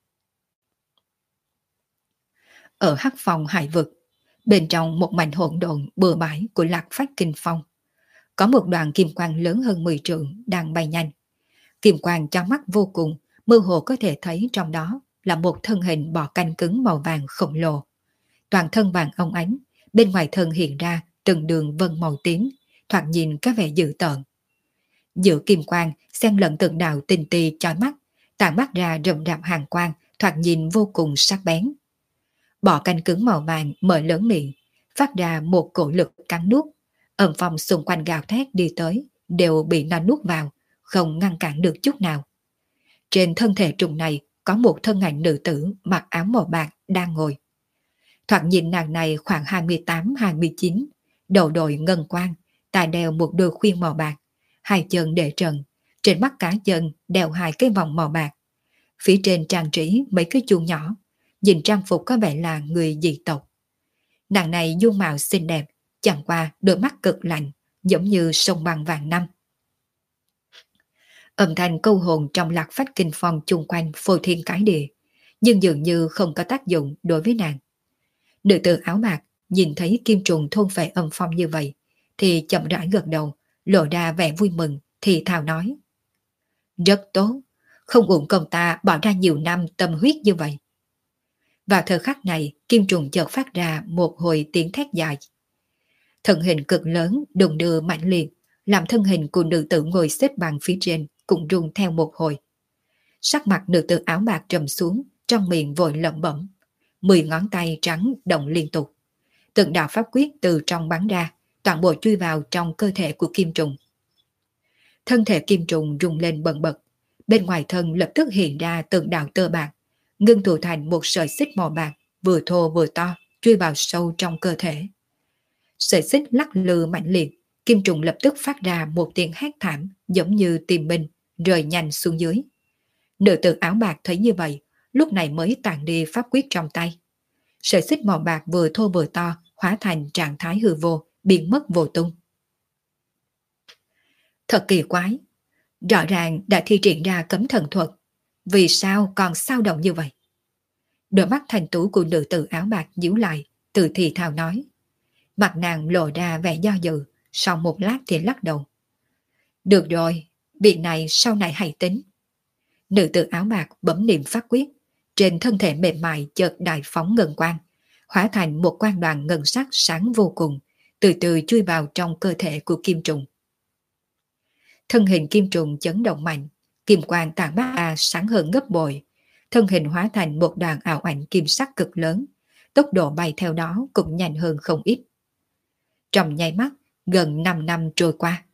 Ở hắc phòng hải vực, bên trong một mảnh hỗn độn bừa bãi của Lạc Phách Kinh Phong, có một đoàn kim quang lớn hơn mười trượng đang bay nhanh. Kim quang cho mắt vô cùng, mơ hồ có thể thấy trong đó là một thân hình bò canh cứng màu vàng khổng lồ. Toàn thân vàng óng ánh, bên ngoài thân hiện ra từng đường vân màu tím, thoạt nhìn có vẻ dữ tợn. Giữa kim quang xen lẫn từng đạo tinh tì chói mắt, tản mắt ra rậm rạp hàng quang, thoạt nhìn vô cùng sắc bén. Bò canh cứng màu vàng mở lớn miệng, phát ra một cổ lực cắn nuốt. Ẩn phòng xung quanh gào thét đi tới đều bị nó nuốt vào, không ngăn cản được chút nào. Trên thân thể trùng này có một thân ảnh nữ tử mặc áo màu bạc đang ngồi. Thoạt nhìn nàng này khoảng hai mươi tám hai mươi chín, đầu đội ngân quang, tai đeo một đôi khuyên màu bạc, hai chân để trần, trên mắt cá chân đeo hai cái vòng màu bạc. Phía trên trang trí mấy cái chuông nhỏ, nhìn trang phục có vẻ là người dị tộc. Nàng này dung mạo xinh đẹp, chẳng qua đôi mắt cực lạnh, giống như sông băng vàng năm. Âm thanh câu hồn trong Lạc Phách Kinh Phong chung quanh phô thiên cái địa, nhưng dường như không có tác dụng đối với nàng. Nữ tử áo bạc nhìn thấy kim trùng thôn phệ âm phong như vậy, thì chậm rãi gật đầu, lộ ra vẻ vui mừng, thì thào nói. Rất tốt, không uổng công ta bỏ ra nhiều năm tâm huyết như vậy. Vào thời khắc này, kim trùng chợt phát ra một hồi tiếng thét dài. Thân hình cực lớn đùng đưa mạnh liệt, làm thân hình của nữ tử ngồi xếp bằng phía trên cũng rung theo một hồi. Sắc mặt nữ tử áo bạc trầm xuống, trong miệng vội lẩm bẩm. Mười ngón tay trắng động liên tục. Từng đạo pháp quyết từ trong bắn ra, toàn bộ chui vào trong cơ thể của kim trùng. Thân thể kim trùng rung lên bần bật, bên ngoài thân lập tức hiện ra từng đạo tơ bạc, ngưng tụ thành một sợi xích màu bạc, vừa thô vừa to, chui vào sâu trong cơ thể. Sợi xích lắc lư mạnh liệt, Kim trùng lập tức phát ra một tiếng hét thảm giống như tìm mình, rơi nhanh xuống dưới. Nữ tử áo bạc thấy như vậy, lúc này mới tàn đi pháp quyết trong tay. Sợi xích màu bạc vừa thô vừa to, hóa thành trạng thái hư vô, biến mất vô tung. Thật kỳ quái, rõ ràng đã thi triển ra cấm thần thuật, vì sao còn sao động như vậy? Đôi mắt thành tú của nữ tử áo bạc nhíu lại, từ thì thào nói. Mặt nàng lộ ra vẻ do dự, sau một lát thì lắc đầu. Được rồi, việc này sau này hãy tính. Nữ tử áo bạc bấm niệm pháp quyết, trên thân thể mềm mại chợt đại phóng ngân quang, hóa thành một quang đoàn ngân sắc sáng vô cùng, từ từ chui vào trong cơ thể của kim trùng. Thân hình kim trùng chấn động mạnh, kim quang tản mát ra sáng hơn gấp bội, thân hình hóa thành một đoàn ảo ảnh kim sắc cực lớn, tốc độ bay theo đó cũng nhanh hơn không ít. Trong nháy mắt, gần năm năm trôi qua.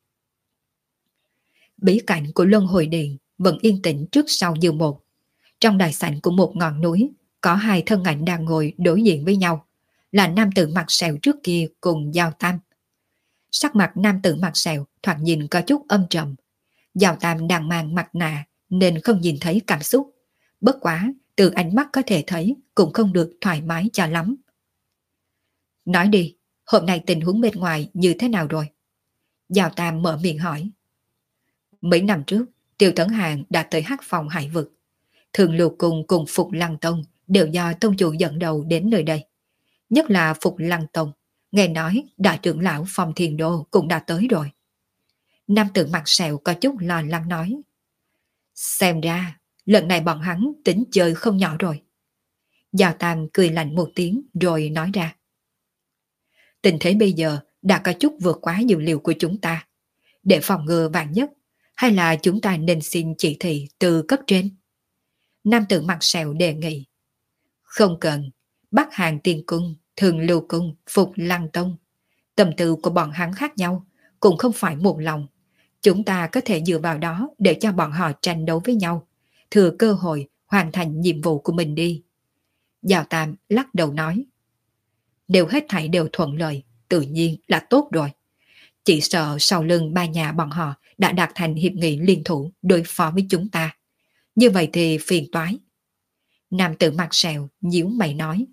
Bí cảnh của Luân Hồi Điện vẫn yên tĩnh trước sau như một. Trong đại sảnh của một ngọn núi, có hai thân ảnh đang ngồi đối diện với nhau, là nam tử mặt sẹo trước kia cùng Giao Tam. Sắc mặt nam tử mặt sẹo thoạt nhìn có chút âm trầm. Giao Tam đang mang mặt nạ nên không nhìn thấy cảm xúc. Bất quá, từ ánh mắt có thể thấy cũng không được thoải mái cho lắm. Nói đi, hôm nay tình huống bên ngoài như thế nào rồi? Giao Tam mở miệng hỏi. Mấy năm trước, Tiêu Tấn Hàng đã tới Hắc Phòng Hải Vực. Thường Lưu Cung cùng Phục Lăng Tông đều do tông chủ dẫn đầu đến nơi đây. Nhất là Phục Lăng Tông, nghe nói đại trưởng lão Phong Thiền Đô cũng đã tới rồi. Nam tử mặt sẹo có chút lo lắng nói. Xem ra, lần này bọn hắn tính chơi không nhỏ rồi. Giao Tam cười lạnh một tiếng rồi nói ra. Tình thế bây giờ đã có chút vượt quá dữ liệu của chúng ta. Để phòng ngừa vạn nhất, hay là chúng ta nên xin chỉ thị từ cấp trên? Nam tử mặt sẹo đề nghị. Không cần, Bắc Hàng Tiên Cung, Thường Lưu Cung, Phục Lăng Tông. Tâm tư của bọn hắn khác nhau, cũng không phải một lòng. Chúng ta có thể dựa vào đó để cho bọn họ tranh đấu với nhau, thừa cơ hội hoàn thành nhiệm vụ của mình đi. Giao Tam lắc đầu nói. Đều hết thảy đều thuận lợi, tự nhiên là tốt rồi. Chỉ sợ sau lưng ba nhà bọn họ đã đạt thành hiệp nghị liên thủ đối phó với chúng ta. Như vậy thì phiền toái. Nam tử mặt sẹo nhíu mày nói.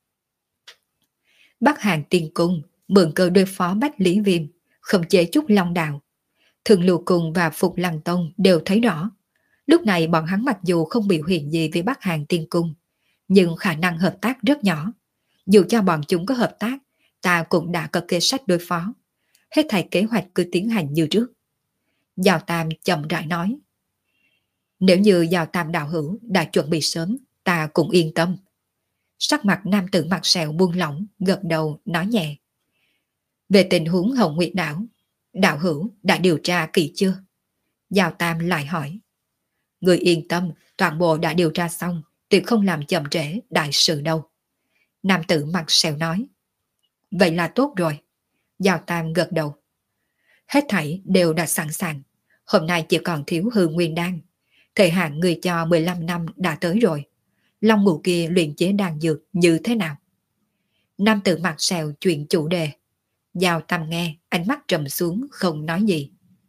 Bắc Hàng Tiên Cung mượn cơ đối phó Bách Lý Viêm, không chế chút Long Đạo. Thường Lưu Cung và Phục Lăng Tông đều thấy rõ. Lúc này bọn hắn mặc dù không biểu hiện gì với Bắc Hàng Tiên Cung, nhưng khả năng hợp tác rất nhỏ. Dù cho bọn chúng có hợp tác, ta cũng đã có kế sách đối phó. Hết thảy kế hoạch cứ tiến hành như trước. Giao Tam chậm rãi nói. Nếu như Giao Tam đạo hữu đã chuẩn bị sớm, ta cũng yên tâm. Sắc mặt nam tử mặt sẹo buông lỏng, gật đầu nói nhẹ. Về tình huống Hồng Nguyệt đảo, đạo hữu đã điều tra kỹ chưa? Giao Tam lại hỏi. Người yên tâm, toàn bộ đã điều tra xong, tuyệt không làm chậm trễ đại sự đâu. Nam tử mặt sẹo nói. Vậy là tốt rồi. Giao Tam gật đầu. Hết thảy đều đã sẵn sàng. Hôm nay chỉ còn thiếu hư nguyên đan. Thời hạn người cho mười lăm năm đã tới rồi. Long ngũ kia luyện chế đan dược như thế nào? Nam tử mặt sẹo chuyện chủ đề. Giao Tam nghe, ánh mắt trầm xuống không nói gì.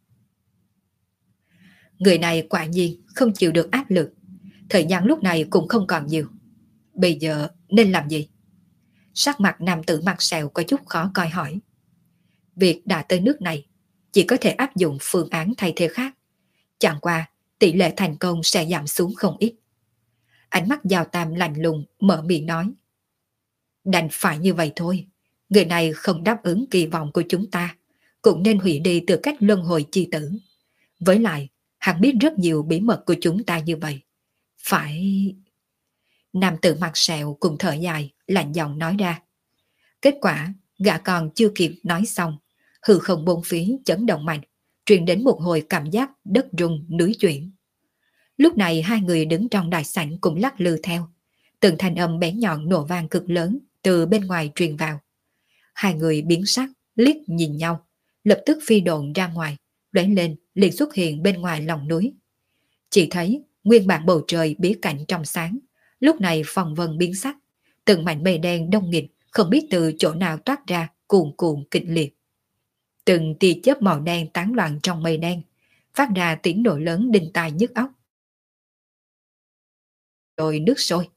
Người này quả nhiên không chịu được áp lực. Thời gian lúc này cũng không còn nhiều. Bây giờ nên làm gì? Sắc mặt nam tử mặt sẹo có chút khó coi hỏi. Việc đã tới nước này, chỉ có thể áp dụng phương án thay thế khác. Chẳng qua, tỷ lệ thành công sẽ giảm xuống không ít. Ánh mắt Giao Tam lạnh lùng mở miệng nói. Đành phải như vậy thôi. Người này không đáp ứng kỳ vọng của chúng ta, cũng nên hủy đi tư cách luân hồi chi tử. Với lại, hắn biết rất nhiều bí mật của chúng ta như vậy. Phải... Nam tử mặt sẹo cùng thở dài, lạnh giọng nói ra. Kết quả, gã còn chưa kịp nói xong, hư không bốn phía chấn động mạnh, truyền đến một hồi cảm giác đất rung núi chuyển. Lúc này hai người đứng trong đại sảnh cũng lắc lư theo, từng thanh âm bé nhọn nổ vang cực lớn từ bên ngoài truyền vào. Hai người biến sắc, liếc nhìn nhau, lập tức phi độn ra ngoài, lóe lên liền xuất hiện bên ngoài lòng núi. Chỉ thấy nguyên bản bầu trời bí cảnh trong sáng, lúc này phong vân biến sắc, từng mảnh mây đen đông nghịt không biết từ chỗ nào toát ra cuồn cuộn kịch liệt. Từng tia chớp màu đen tán loạn trong mây đen, phát ra tiếng nổ lớn đinh tai nhức óc. Rồi nước sôi.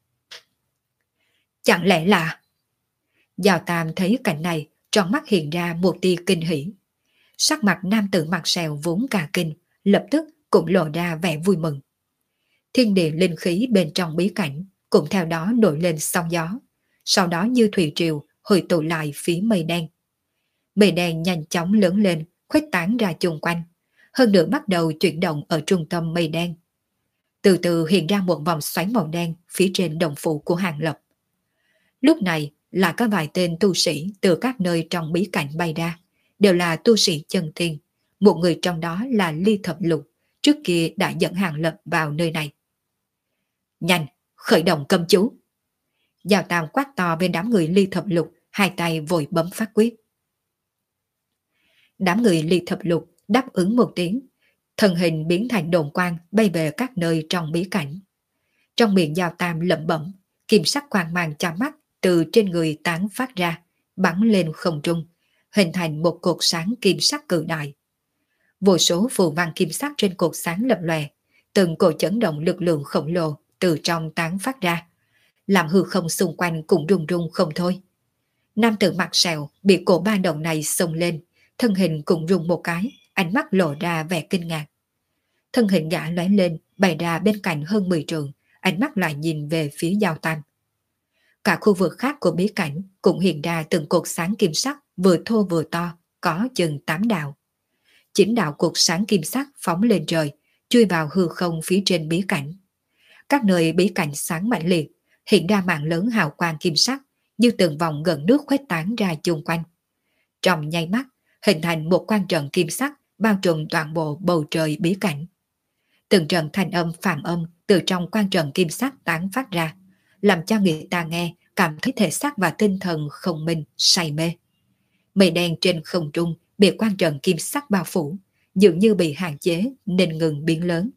Chẳng lẽ là... Giao Tam thấy cảnh này, trong mắt hiện ra một tia kinh hỉ. Sắc mặt nam tử mặt sẹo vốn cả kinh, lập tức cũng lộ ra vẻ vui mừng. Thiên địa linh khí bên trong bí cảnh cũng theo đó nổi lên sóng gió, sau đó như thủy triều hồi tụ lại phía mây đen. Mây đen nhanh chóng lớn lên, khuếch tán ra chung quanh, hơn nữa bắt đầu chuyển động ở trung tâm mây đen. Từ từ hiện ra một vòng xoáy màu đen phía trên đồng phủ của Hàng Lập. Lúc này là có vài tên tu sĩ từ các nơi trong bí cảnh bay ra, đều là tu sĩ chân tiên. Một người trong đó là Ly Thập Lục, trước kia đã dẫn Hàng Lập vào nơi này. Nhanh, khởi động cấm chú. Giao Tam quát to bên đám người Ly Thập Lục, hai tay vội bấm phát quyết. Đám người Ly Thập Lục đáp ứng một tiếng, thân hình biến thành đồn quang bay về các nơi trong bí cảnh. Trong miệng Giao Tam lẩm bẩm, kim sắc quang mang chói mắt từ trên người tán phát ra, bắn lên không trung, hình thành một cột sáng kim sắc cự đại. Vô số phù văn kim sắc trên cột sáng lập lòe, từng cột chấn động lực lượng khổng lồ từ trong tán phát ra, làm hư không xung quanh cũng rung rung không thôi. Nam tử mặt sẹo bị cổ ba động này xông lên, thân hình cũng rung một cái, ánh mắt lộ ra vẻ kinh ngạc. Thân hình gã lóe lên, bày ra bên cạnh hơn mười trượng, ánh mắt lại nhìn về phía Giao Tam. Cả khu vực khác của bí cảnh cũng hiện ra từng cột sáng kim sắc vừa thô vừa to, có chừng tám đạo. Chín đạo cột sáng kim sắc phóng lên trời, chui vào hư không phía trên bí cảnh. Các nơi bí cảnh sáng mạnh liệt, hiện ra mạng lớn hào quang kim sắc, như từng vòng gần nước khuếch tán ra chung quanh. Trong nháy mắt, hình thành một quan trận kim sắc bao trùm toàn bộ bầu trời bí cảnh. Từng trận thanh âm phàm âm từ trong quan trận kim sắc tán phát ra, làm cho người ta nghe cảm thấy thể xác và tinh thần không minh, say mê. Mây đen trên không trung bị quan trận kim sắc bao phủ, dường như bị hạn chế nên ngừng biến lớn.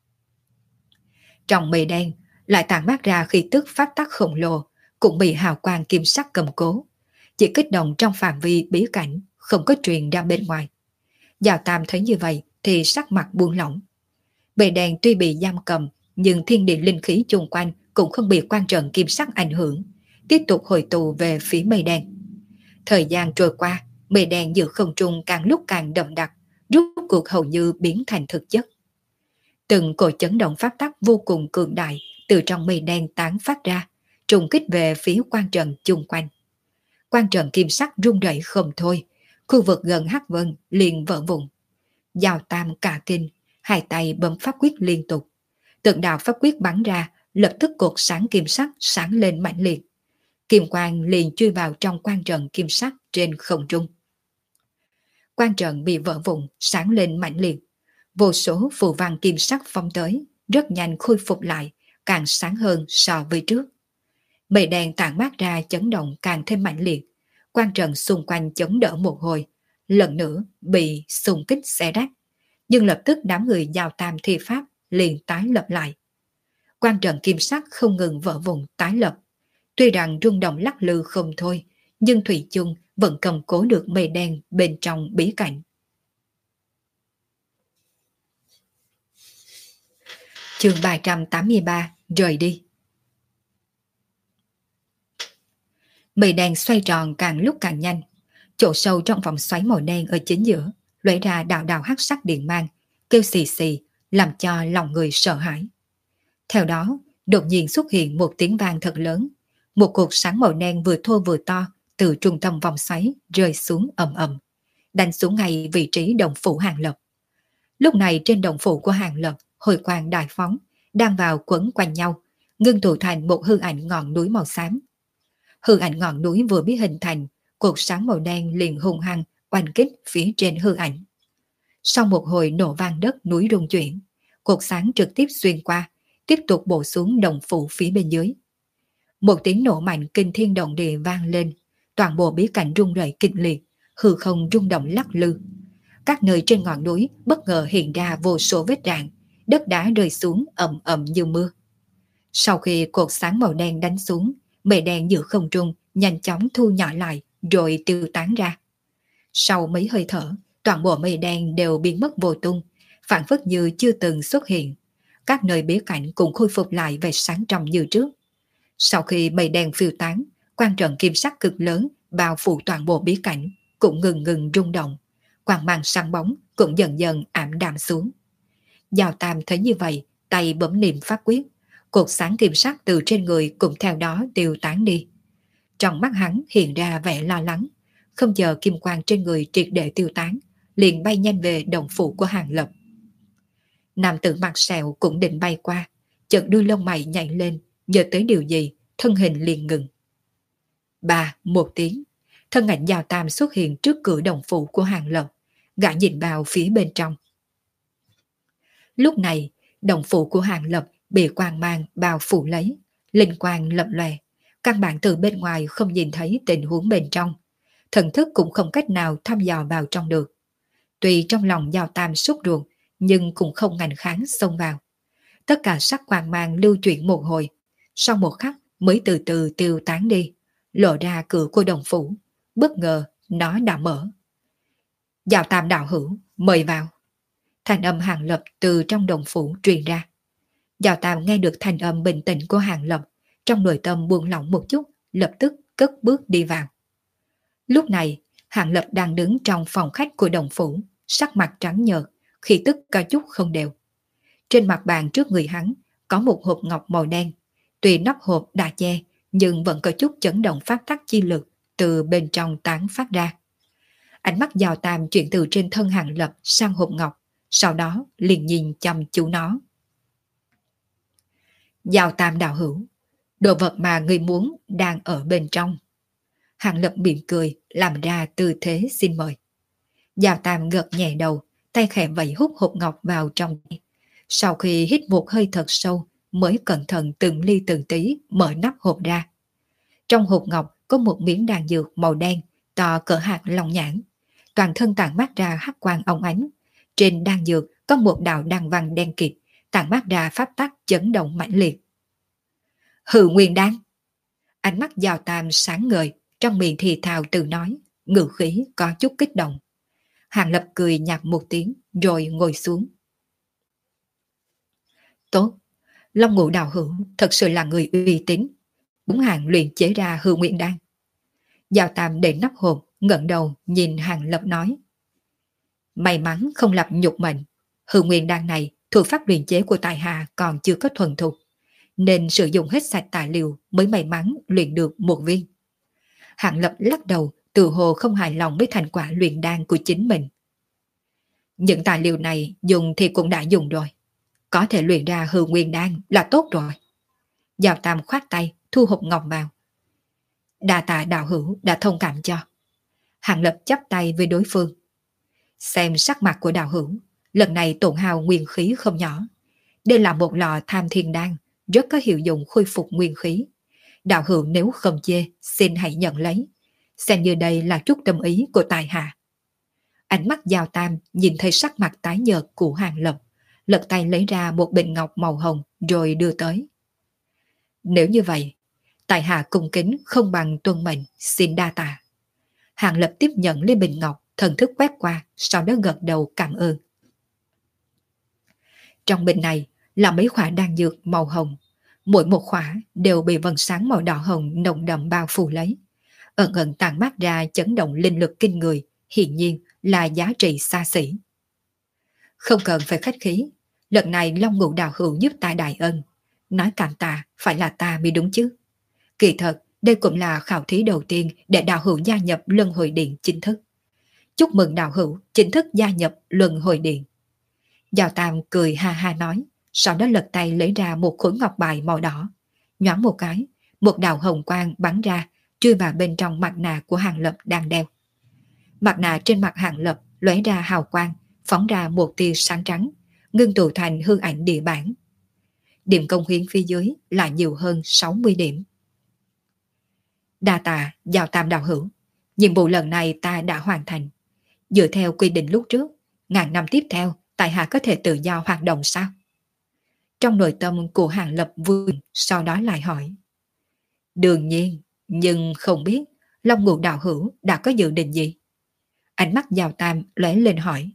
Trong mây đen lại tản mát ra khí tức phát tắc khổng lồ, cũng bị hào quang kim sắc cầm cố, chỉ kích động trong phạm vi bí cảnh, không có truyền ra bên ngoài. Giao Tam thấy như vậy thì sắc mặt buông lỏng. Mây đen tuy bị giam cầm, nhưng thiên địa linh khí chung quanh cũng không bị quan trận kim sắc ảnh hưởng, tiếp tục hồi tụ về phía mây đen. Thời gian trôi qua, mây đen giữa không trung càng lúc càng đậm đặc, rốt cuộc hầu như biến thành thực chất. Từng cột chấn động pháp tắc vô cùng cường đại từ trong mây đen tán phát ra, trùng kích về phía quan trận chung quanh. Quan trận kim sắc rung rẩy không thôi, khu vực gần Hắc Vân liền vỡ vụn. Giao Tam cả kinh, hai tay bấm pháp quyết liên tục. Từng đạo pháp quyết bắn ra, lập tức cột sáng kim sắc sáng lên mãnh liệt. Kim quang liền chui vào trong quan trận kim sắc trên không trung. Quan trận bị vỡ vụn, sáng lên mãnh liệt. Vô số phù văn kim sắc phong tới, rất nhanh khôi phục lại, càng sáng hơn so với trước. Mây đen tản mát ra chấn động càng thêm mãnh liệt. Quan trận xung quanh chống đỡ một hồi, lần nữa bị xung kích xé rách. Nhưng lập tức đám người Giao Tam thi pháp liền tái lập lại. Quan trận kim sắc không ngừng vỡ vụn tái lập. Tuy rằng rung động lắc lư không thôi, nhưng thủy chung vẫn cầm cố được mây đen bên trong bí cảnh. Chương ba trăm tám mươi ba, rời đi. Mây đen xoay tròn càng lúc càng nhanh. Chỗ sâu trong vòng xoáy màu đen ở chính giữa lóe ra đạo đạo hắc sắc điện mang, kêu xì xì, làm cho lòng người sợ hãi. Theo đó, đột nhiên xuất hiện một tiếng vang thật lớn. Một cột sáng màu đen vừa thô vừa to từ trung tâm vòng xoáy rơi xuống ầm ầm, đánh xuống ngay vị trí động phủ Hàng Lập. Lúc này trên động phủ của Hàng Lập, hồi quang đại phóng, đang vào quấn quanh nhau, ngưng tụ thành một hư ảnh ngọn núi màu xám. Hư ảnh ngọn núi vừa biết hình thành, cột sáng màu đen liền hung hăng oanh kích phía trên hư ảnh. Sau một hồi nổ vang đất núi rung chuyển, cột sáng trực tiếp xuyên qua, tiếp tục bổ xuống động phủ phía bên dưới. Một tiếng nổ mạnh kinh thiên động địa vang lên, toàn bộ bí cảnh rung rẩy kịch liệt, hư không rung động lắc lư. Các nơi trên ngọn núi bất ngờ hiện ra vô số vết rạn, đất đá rơi xuống ầm ầm như mưa. Sau khi cột sáng màu đen đánh xuống, mây đen giữa không trung nhanh chóng thu nhỏ lại rồi tiêu tán ra. Sau mấy hơi thở, toàn bộ mây đen đều biến mất vô tung, phản phất như chưa từng xuất hiện. Các nơi bí cảnh cũng khôi phục lại vẻ sáng trong như trước. Sau khi mây đen phiêu tán, quang trận kim sắc cực lớn bao phủ toàn bộ bí cảnh cũng ngừng ngừng rung động. Quang mang sáng bóng cũng dần dần ảm đạm xuống. Giao Tam thấy như vậy, tay bấm niệm pháp quyết, cột sáng kim sắc từ trên người cũng theo đó tiêu tán đi. Trong mắt hắn hiện ra vẻ lo lắng, không chờ kim quang trên người triệt để tiêu tán, liền bay nhanh về động phủ của Hàng Lập. Nam tử mặt sẹo cũng định bay qua, chợt đuôi lông mày nhảy lên, nhớ tới điều gì, thân hình liền ngừng. Ba, một tiếng, thân ảnh Giao Tam xuất hiện trước cửa động phủ của Hàng Lập, gã nhìn vào phía bên trong. Lúc này, động phủ của Hàng Lập bị quang mang bao phủ lấy, linh quang lập lòe, căn bản từ bên ngoài không nhìn thấy tình huống bên trong, thần thức cũng không cách nào thăm dò vào trong được. Tuy trong lòng Giao Tam sốt ruột, nhưng cũng không ngành kháng xông vào. Tất cả sắc quang mang lưu chuyển một hồi, sau một khắc mới từ từ tiêu tán đi, lộ ra cửa của đồng phủ. Bất ngờ nó đã mở. Giao Tam đạo hữu, mời vào. Thanh âm Hàng Lập từ trong đồng phủ truyền ra. Giao Tam nghe được thanh âm bình tĩnh của Hàng Lập, trong nội tâm buông lỏng một chút, lập tức cất bước đi vào. Lúc này, Hàng Lập đang đứng trong phòng khách của đồng phủ, sắc mặt trắng nhợt, khí tức có chút không đều. Trên mặt bàn trước người hắn có một hộp ngọc màu đen, tuy nắp hộp đã che nhưng vẫn có chút chấn động pháp tắc chi lực từ bên trong tán phát ra. Ánh mắt Giao Tam chuyển từ trên thân Hàng Lập sang hộp ngọc, sau đó liền nhìn chăm chú nó. Giao Tam đạo hữu, đồ vật mà người muốn đang ở bên trong. Hàng Lập mỉm cười, làm ra tư thế xin mời. Giao Tam gật nhẹ đầu, tay khẽ vẫy hút hộp ngọc vào trong. Sau khi hít một hơi thật sâu, mới cẩn thận từng ly từng tí mở nắp hộp ra. Trong hộp ngọc có một miếng đan dược màu đen, to cỡ hạt long nhãn. Toàn thân tản mát ra hắc quang óng ánh. Trên đan dược có một đạo đan văn đen kịt, tản mát ra pháp tắc chấn động mãnh liệt. Hư Nguyên Đan. Ánh mắt Giao Tam sáng ngời, trong miệng thì thào tự nói, ngữ khí có chút kích động. Hàng Lập cười nhạt một tiếng rồi ngồi xuống. Tốt, Long Ngũ đạo hữu thật sự là người uy tín. Bốn hàng luyện chế ra Hư Nguyên Đan. Giao Tam để nắp hộp, ngẩng đầu nhìn Hàng Lập nói. May mắn không lập nhục mệnh. Hư Nguyên Đan này thuộc pháp luyện chế của tài hạ còn chưa có thuần thục, nên sử dụng hết sạch tài liệu mới may mắn luyện được một viên. Hàng Lập lắc đầu, tự hồ không hài lòng với thành quả luyện đan của chính mình. Những tài liệu này dùng thì cũng đã dùng rồi, có thể luyện ra Hư Nguyên Đan là tốt rồi. Giao Tam khoát tay, thu hộp ngọc vào. Đa tạ đạo hữu đã thông cảm cho. Hàng Lập chắp tay với đối phương. Xem sắc mặt của đạo hữu, lần này tổn hao nguyên khí không nhỏ. Đây là một lò Tham Thiên Đan, rất có hiệu dụng khôi phục nguyên khí. Đạo hữu nếu không chê, xin hãy nhận lấy, xem như đây là chút tâm ý của tài hạ. Ánh mắt Giao Tam nhìn thấy sắc mặt tái nhợt của Hàng Lập, lật tay lấy ra một bình ngọc màu hồng rồi đưa tới. Nếu như vậy, tài hạ cung kính không bằng tuân mệnh, xin đa tạ. Hàng Lập tiếp nhận lấy bình ngọc, thần thức quét qua, sau đó gật đầu cảm ơn. Trong bình này là mấy khỏa đan dược màu hồng, mỗi một khỏa đều bị vầng sáng màu đỏ hồng nồng đậm bao phủ lấy, ẩn ẩn tản mát ra chấn động linh lực kinh người, hiển nhiên là giá trị xa xỉ. Không cần phải khách khí, lần này Long Ngũ đạo hữu giúp ta đại ân, nói cảm tạ phải là ta mới đúng chứ. Kỳ thật, đây cũng là khảo thí đầu tiên để đạo hữu gia nhập Luân Hồi Điện chính thức. Chúc mừng đạo hữu chính thức gia nhập Luân Hồi Điện. Giao Tam cười ha ha nói, sau đó lật tay lấy ra một khối ngọc bài màu đỏ. Nhoáng một cái, một đạo hồng quang bắn ra, chui vào bên trong mặt nạ của Hàng Lập đang đeo. Mặt nạ trên mặt Hàng Lập lóe ra hào quang, phóng ra một tia sáng trắng, ngưng tụ thành hư ảnh địa bản. Điểm công hiến phía dưới là nhiều hơn sáu mươi điểm. Đa tạ Giao Tam đạo hữu, nhiệm vụ lần này ta đã hoàn thành. Dựa theo quy định lúc trước, ngàn năm tiếp theo, tại hạ có thể tự do hoạt động sao? Trong nội tâm của Hàng Lập vui, sau đó lại hỏi. Đương nhiên, nhưng không biết Long Ngũ đạo hữu đã có dự định gì? Ánh mắt Giao Tam lóe lên hỏi.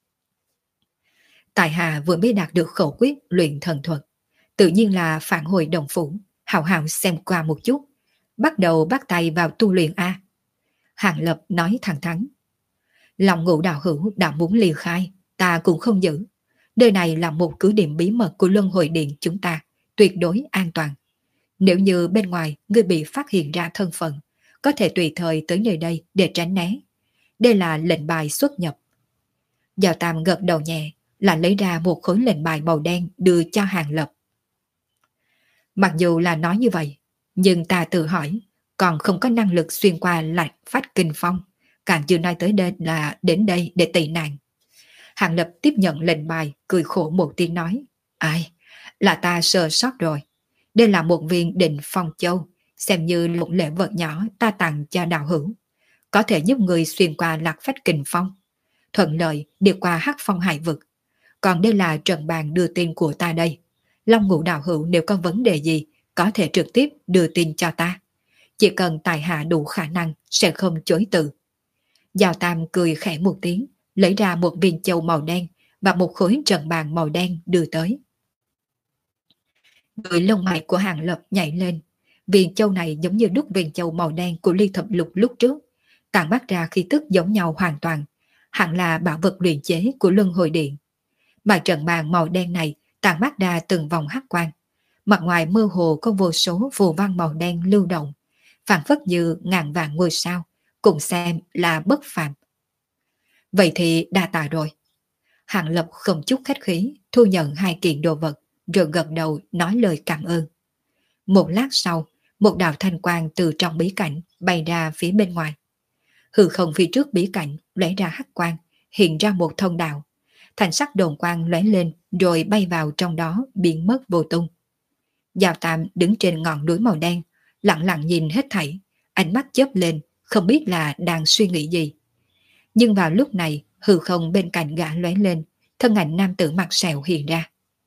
Tại hạ vừa mới đạt được khẩu quyết luyện thần thuật, tự nhiên là phản hồi đồng phủ, hào hào xem qua một chút, bắt đầu bắt tay vào tu luyện A. Hàng Lập nói thẳng thắn. Long Ngũ đạo hữu đã muốn ly khai, ta cũng không giữ. Nơi này là một cứ điểm bí mật của Luân Hồi Điện chúng ta, tuyệt đối an toàn. Nếu như bên ngoài ngươi bị phát hiện ra thân phận, có thể tùy thời tới nơi đây để tránh né. Đây là lệnh bài xuất nhập. Giao Tam gật đầu nhẹ, là lấy ra một khối lệnh bài màu đen đưa cho Hàng Lập. Mặc dù là nói như vậy, nhưng ta tự hỏi, còn không có năng lực xuyên qua lạch phách kinh phong, càng chưa nói tới đây là đến đây để tị nạn. Hàng Lập tiếp nhận lệnh bài, cười khổ một tiếng nói, ai, là ta sơ sót rồi. Đây là một viên định phong châu, xem như một lễ vật nhỏ ta tặng cho đạo hữu. Có thể giúp người xuyên qua lạc phách kình phong, thuận lợi đi qua hắc phong hải vực. Còn đây là trận bàn đưa tin của ta đây. Long Ngũ đạo hữu nếu có vấn đề gì, có thể trực tiếp đưa tin cho ta. Chỉ cần tài hạ đủ khả năng, sẽ không chối từ. Giao Tam cười khẽ một tiếng, lấy ra một viên châu màu đen và một khối trận bàn màu đen đưa tới. Đuôi lông mày của Hàng Lập nhảy lên. Viên châu này giống như đúc viên châu màu đen của Ly Thập Lục lúc trước, tản mát ra khí tức giống nhau hoàn toàn, hẳn là bảo vật luyện chế của Luân Hồi Điện. Mà trận bàn màu đen này tản mát ra từng vòng hắc quang, mặt ngoài mơ hồ có vô số phù văn màu đen lưu động, phảng phất như ngàn vạn ngôi sao, cùng xem là bất phàm. Vậy thì đa tạ rồi. Hàng Lập không chút khách khí thu nhận hai kiện đồ vật, rồi gật đầu nói lời cảm ơn. Một lát sau, một đạo thanh quang từ trong bí cảnh bay ra phía bên ngoài. Hư không phía trước bí cảnh lóe ra hắc quang, hiện ra một thông đạo. Thành sắc đồn quang lóe lên rồi bay vào trong đó, biến mất vô tung. Giao Tam đứng trên ngọn núi màu đen, lặng lặng nhìn hết thảy, ánh mắt chớp lên, không biết là đang suy nghĩ gì. Nhưng vào lúc này, hư không bên cạnh gã lóe lên, thân ảnh nam tử mặt sẹo hiện ra.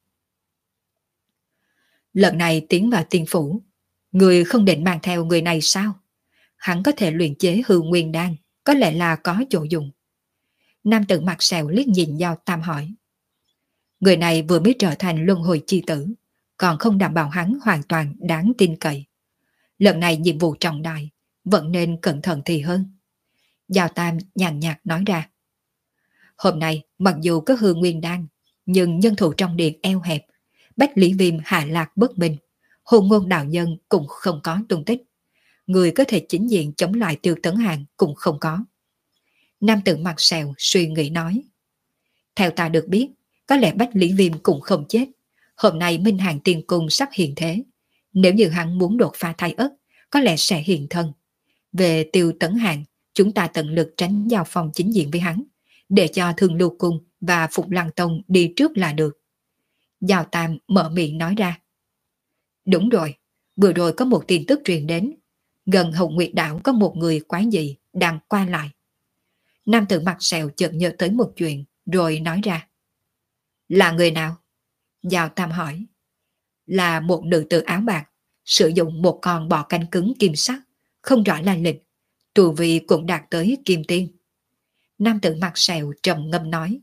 Lần này tiến vào tiên phủ, người không định mang theo người này sao? Hắn có thể luyện chế hư nguyên đan, có lẽ là có chỗ dùng. Nam tử mặt sẹo liếc nhìn Giao Tam hỏi. Người này vừa mới trở thành luân hồi chi tử, còn không đảm bảo hắn hoàn toàn đáng tin cậy. Lần này nhiệm vụ trọng đại, vẫn nên cẩn thận thì hơn. Giao Tam nhàn nhạt nói ra. Hôm nay mặc dù có hư nguyên đan, nhưng nhân thủ trong điện eo hẹp, Bách Lý Viêm hạ lạc bất bình, hôn ngôn đạo nhân cũng không có tung tích. Người có thể chính diện chống lại Tiêu Tấn Hàng cũng không có. Nam tử mặt sẹo suy nghĩ nói. Theo ta được biết, có lẽ Bách Lý Viêm cũng không chết. Hôm nay Minh Hàng Tiên Cung sắp hiện thế. Nếu như hắn muốn đột phá thai ất, có lẽ sẽ hiện thân. Về Tiêu Tấn Hàng, chúng ta tận lực tránh giao phòng chính diện với hắn, để cho Thương Lưu Cung và Phục Lăng Tông đi trước là được. Giao Tam mở miệng nói ra. Đúng rồi, vừa rồi có một tin tức truyền đến. Gần Hồng Nguyệt Đảo có một người quái dị đang qua lại. Nam tử mặt sẹo chợt nhớ tới một chuyện, rồi nói ra. Là người nào? Giao Tam hỏi. Là một nữ tử áo bạc, sử dụng một con bò canh cứng kim sắc, không rõ lai lịch, tu vi cũng đạt tới kim tiên. Nam tử mặt sẹo trầm ngâm nói.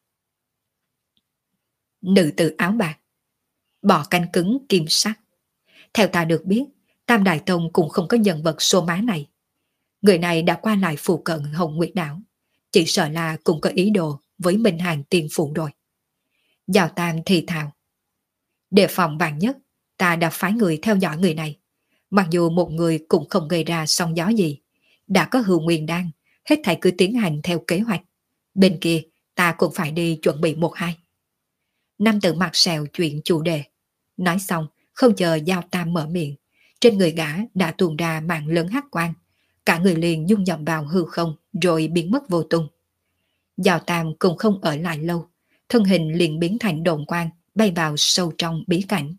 Nữ tử áo bạc, bò canh cứng kim sắc. Theo ta được biết, Tam Đại Tông cũng không có nhân vật số má này. Người này đã qua lại phụ cận Hồng Nguyệt Đảo, chỉ sợ là cũng có ý đồ với Minh Hàng Tiên Phụ rồi. Giao Tam thì thào. Đề phòng vạn nhất, ta đã phái người theo dõi người này. Mặc dù một người cũng không gây ra sóng gió gì, đã có hữu nguyên đan, hết thảy cứ tiến hành theo kế hoạch. Bên kia, ta cũng phải đi chuẩn bị một hai. Nam tử mặt sẹo chuyện chủ đề. Nói xong, không chờ Giao Tam mở miệng, trên người gã đã tuôn ra mạng lớn hắc quang, cả người liền dung nhập vào hư không rồi biến mất vô tung. Giao Tam cũng không ở lại lâu, thân hình liền biến thành đồn quang, bay vào sâu trong bí cảnh.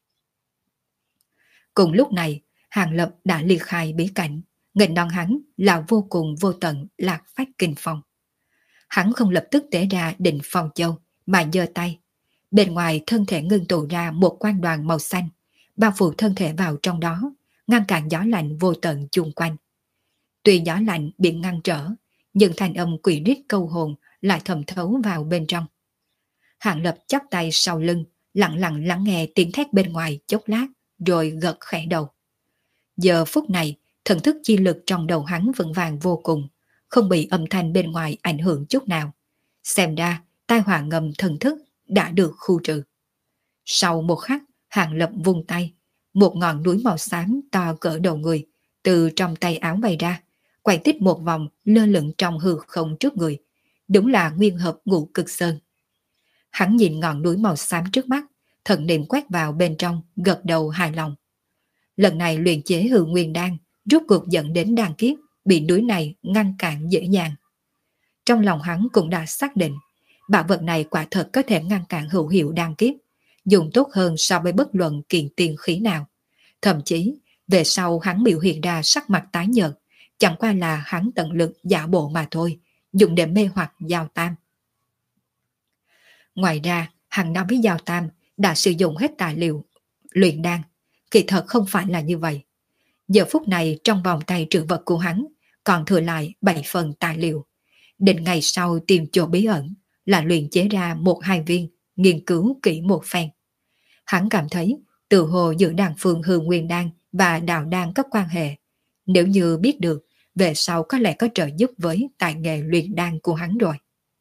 Cùng lúc này, Hàng Lập đã ly khai bí cảnh, nghênh đón hắn là vô cùng vô tận lạc phách kinh phong. Hắn không lập tức tế ra định phong châu, mà giơ tay. Bên ngoài thân thể ngưng tụ ra một quang đoàn màu xanh, bao phủ thân thể vào trong đó, ngăn cản gió lạnh vô tận chung quanh. Tuy gió lạnh bị ngăn trở, nhưng thanh âm quỷ rít câu hồn lại thẩm thấu vào bên trong. Hạng Lập chắp tay sau lưng, lặng lặng lắng nghe tiếng thét bên ngoài chốc lát, rồi gật khẽ đầu. Giờ phút này, thần thức chi lực trong đầu hắn vững vàng vô cùng, không bị âm thanh bên ngoài ảnh hưởng chút nào. Xem ra, tai họa ngầm thần thức đã được khu trừ. Sau một khắc, Hạng Lập vung tay, một ngọn núi màu xám to cỡ đầu người từ trong tay áo bay ra, quay tích một vòng lơ lửng trong hư không trước người. Đúng là nguyên hợp ngũ cực sơn. Hắn nhìn ngọn núi màu xám trước mắt, thần niệm quét vào bên trong, gật đầu hài lòng. Lần này luyện chế hư nguyên đan, rốt cuộc dẫn đến đan kiếp, bị núi này ngăn cản dễ dàng. Trong lòng hắn cũng đã xác định, bảo vật này quả thật có thể ngăn cản hữu hiệu đan kiếp, dùng tốt hơn so với bất luận kiện tiên khí nào. Thậm chí, về sau hắn biểu hiện ra sắc mặt tái nhợt, chẳng qua là hắn tận lực giả bộ mà thôi, dùng để mê hoặc Giao Tam. Ngoài ra, hắn nói với Giao Tam đã sử dụng hết tài liệu luyện đan, kỳ thật không phải là như vậy. Giờ phút này trong vòng tay trữ vật của hắn còn thừa lại bảy phần tài liệu. Đến ngày sau tìm chỗ bí ẩn là luyện chế ra một hai viên, nghiên cứu kỹ một phen. Hắn cảm thấy tự hồ giữa đàn phương hư nguyên đan và đạo đan có quan hệ. Nếu như biết được, về sau có lẽ có trợ giúp với tài nghệ luyện đan của hắn rồi.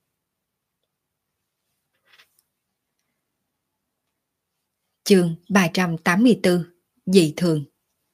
Chương ba trăm tám mươi tư Dị thường.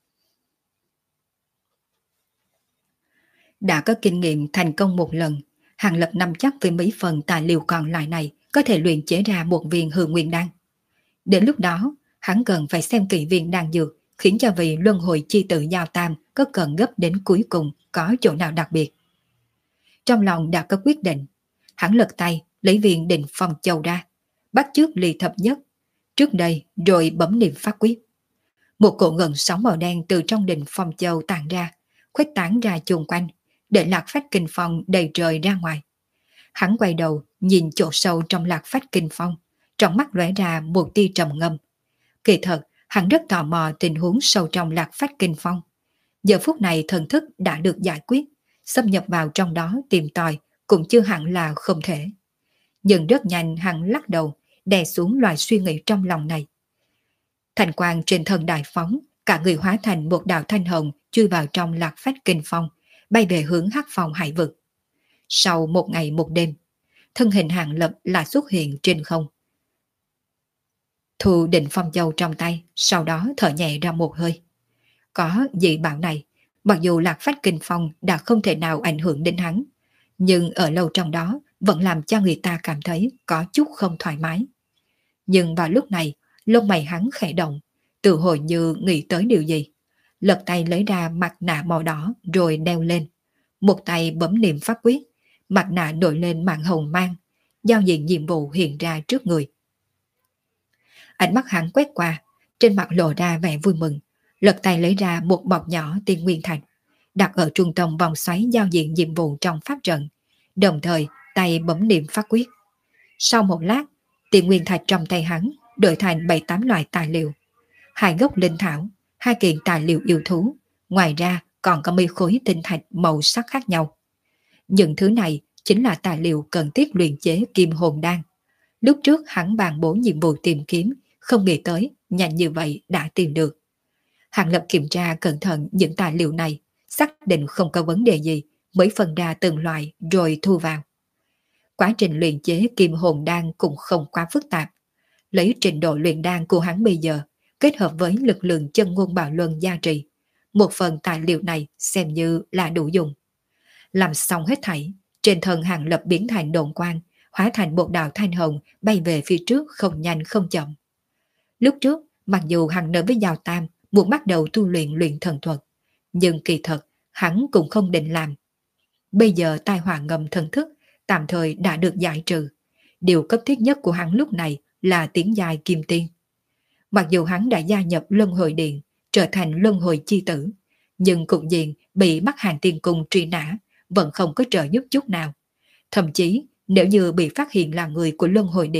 Đã có kinh nghiệm thành công một lần, Hàng Lập nắm chắc với mấy phần tài liệu còn lại này có thể luyện chế ra một viên hư nguyên đan. Đến lúc đó, hắn cần phải xem kỹ viên đan dược, khiến cho vị luân hồi chi tự Giao Tam có cần gấp đến cuối cùng có chỗ nào đặc biệt. Trong lòng đã có quyết định, hắn lật tay lấy viên Định Phong Châu ra, bắt chước ly thập nhất trước đây rồi bấm niệm phát quyết. Một cỗ gần sóng màu đen từ trong Định Phong Châu tản ra, khuếch tán ra chung quanh, để lạc phách kinh phong đầy trời ra ngoài. Hắn quay đầu nhìn chỗ sâu trong lạc phách kinh phong, trong mắt lóe ra một tia trầm ngâm. Kỳ thật, hắn rất tò mò tình huống sâu trong lạc phách kinh phong. Giờ phút này thần thức đã được giải quyết, xâm nhập vào trong đó tìm tòi cũng chưa hẳn là không thể. Nhưng rất nhanh hắn lắc đầu, đè xuống loài suy nghĩ trong lòng này. Thành quang trên thân đại phóng, cả người hóa thành một đạo thanh hồng chui vào trong lạc phách kinh phong, bay về hướng hắc phong hải vực. Sau một ngày một đêm, thân hình Hàng Lập lại xuất hiện trên không. Thu Định Phong Châu trong tay, sau đó thở nhẹ ra một hơi. Có dị bảo này, mặc dù lạc phách kinh phong đã không thể nào ảnh hưởng đến hắn, nhưng ở lâu trong đó vẫn làm cho người ta cảm thấy có chút không thoải mái. Nhưng vào lúc này, lông mày hắn khẽ động, tự hồi như nghĩ tới điều gì. Lật tay lấy ra mặt nạ màu đỏ rồi đeo lên. Một tay bấm niệm pháp quyết, mặt nạ nổi lên màn hồng mang, giao diện nhiệm vụ hiện ra trước người. Ánh mắt hắn quét qua, trên mặt lộ ra vẻ vui mừng, lật tay lấy ra một bọc nhỏ tiên nguyên thạch, đặt ở trung tâm vòng xoáy giao diện nhiệm vụ trong pháp trận, đồng thời tay bấm niệm pháp quyết. Sau một lát, tiên nguyên thạch trong tay hắn đổi thành bảy tám loại tài liệu, hai gốc linh thảo, hai kiện tài liệu yêu thú, ngoài ra còn có mấy khối tinh thạch màu sắc khác nhau. Những thứ này chính là tài liệu cần thiết luyện chế kim hồn đan. Lúc trước hắn bàn bố nhiệm vụ tìm kiếm, không nghĩ tới nhanh như vậy đã tìm được. Hàng Lập kiểm tra cẩn thận những tài liệu này, xác định không có vấn đề gì, mới phân ra từng loại rồi thu vào. Quá trình luyện chế kim hồn đan cũng không quá phức tạp. Lấy trình độ luyện đan của hắn bây giờ, kết hợp với lực lượng chân ngôn bạo luân gia trì, một phần tài liệu này xem như là đủ dùng. Làm xong hết thảy, trên thân Hàng Lập biến thành độn quang, hóa thành một đạo thanh hồng bay về phía trước không nhanh không chậm. Lúc trước, mặc dù hắn nói với Giao Tam muốn bắt đầu tu luyện luyện thần thuật, nhưng kỳ thật hắn cũng không định làm. Bây giờ tai họa ngầm thần thức tạm thời đã được giải trừ. Điều cấp thiết nhất của hắn lúc này là tiến giai kim tiên. Mặc dù hắn đã gia nhập luân hồi điện, trở thành luân hồi chi tử, nhưng cục diện bị Bắc Hàng Tiên Cung truy nã vẫn không có trợ giúp chút nào. Thậm chí nếu như bị phát hiện là người của luân hồi điện,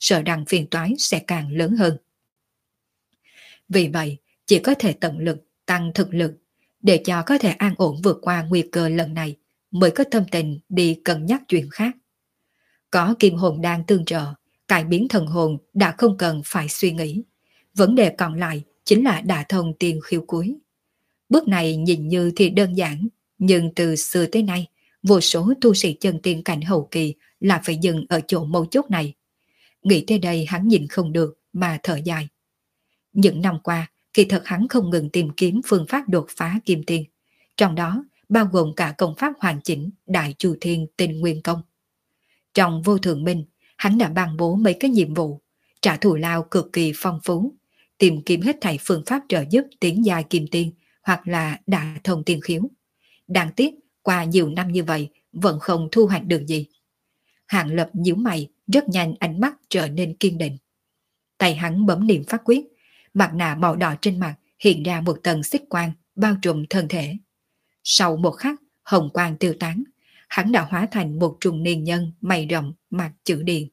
sợ rằng phiền toái sẽ càng lớn hơn. Vì vậy, chỉ có thể tận lực tăng thực lực để cho có thể an ổn vượt qua nguy cơ lần này, mới có tâm tình đi cân nhắc chuyện khác. Có kim hồn đang tương trợ, cải biến thần hồn đã không cần phải suy nghĩ. Vấn đề còn lại chính là đả thông tiên khiếu cuối. Bước này nhìn như thì đơn giản, nhưng từ xưa tới nay, vô số tu sĩ chân tiên cảnh hậu kỳ là phải dừng ở chỗ mấu chốt này. Nghĩ tới đây hắn nhìn không được mà thở dài. Những năm qua, kỳ thật hắn không ngừng tìm kiếm phương pháp đột phá kim tiên, trong đó bao gồm cả công pháp hoàn chỉnh Đại Chu Thiên Tinh Nguyên Công. Trong Vô Thượng Minh, hắn đã ban bố mấy cái nhiệm vụ, trả thù lao cực kỳ phong phú, tìm kiếm hết thảy phương pháp trợ giúp tiến giai kim tiên hoặc là đả thông tiên khiếu. Đáng tiếc, qua nhiều năm như vậy vẫn không thu hoạch được gì. Hạng Lập nhíu mày, rất nhanh ánh mắt trở nên kiên định. Tay hắn bấm niệm pháp quyết, mặt nạ màu đỏ trên mặt hiện ra một tầng xích quang bao trùm thân thể. Sau một khắc, hồng quang tiêu tán, hắn đã hóa thành một trung niên nhân mày rậm mặt chữ điền.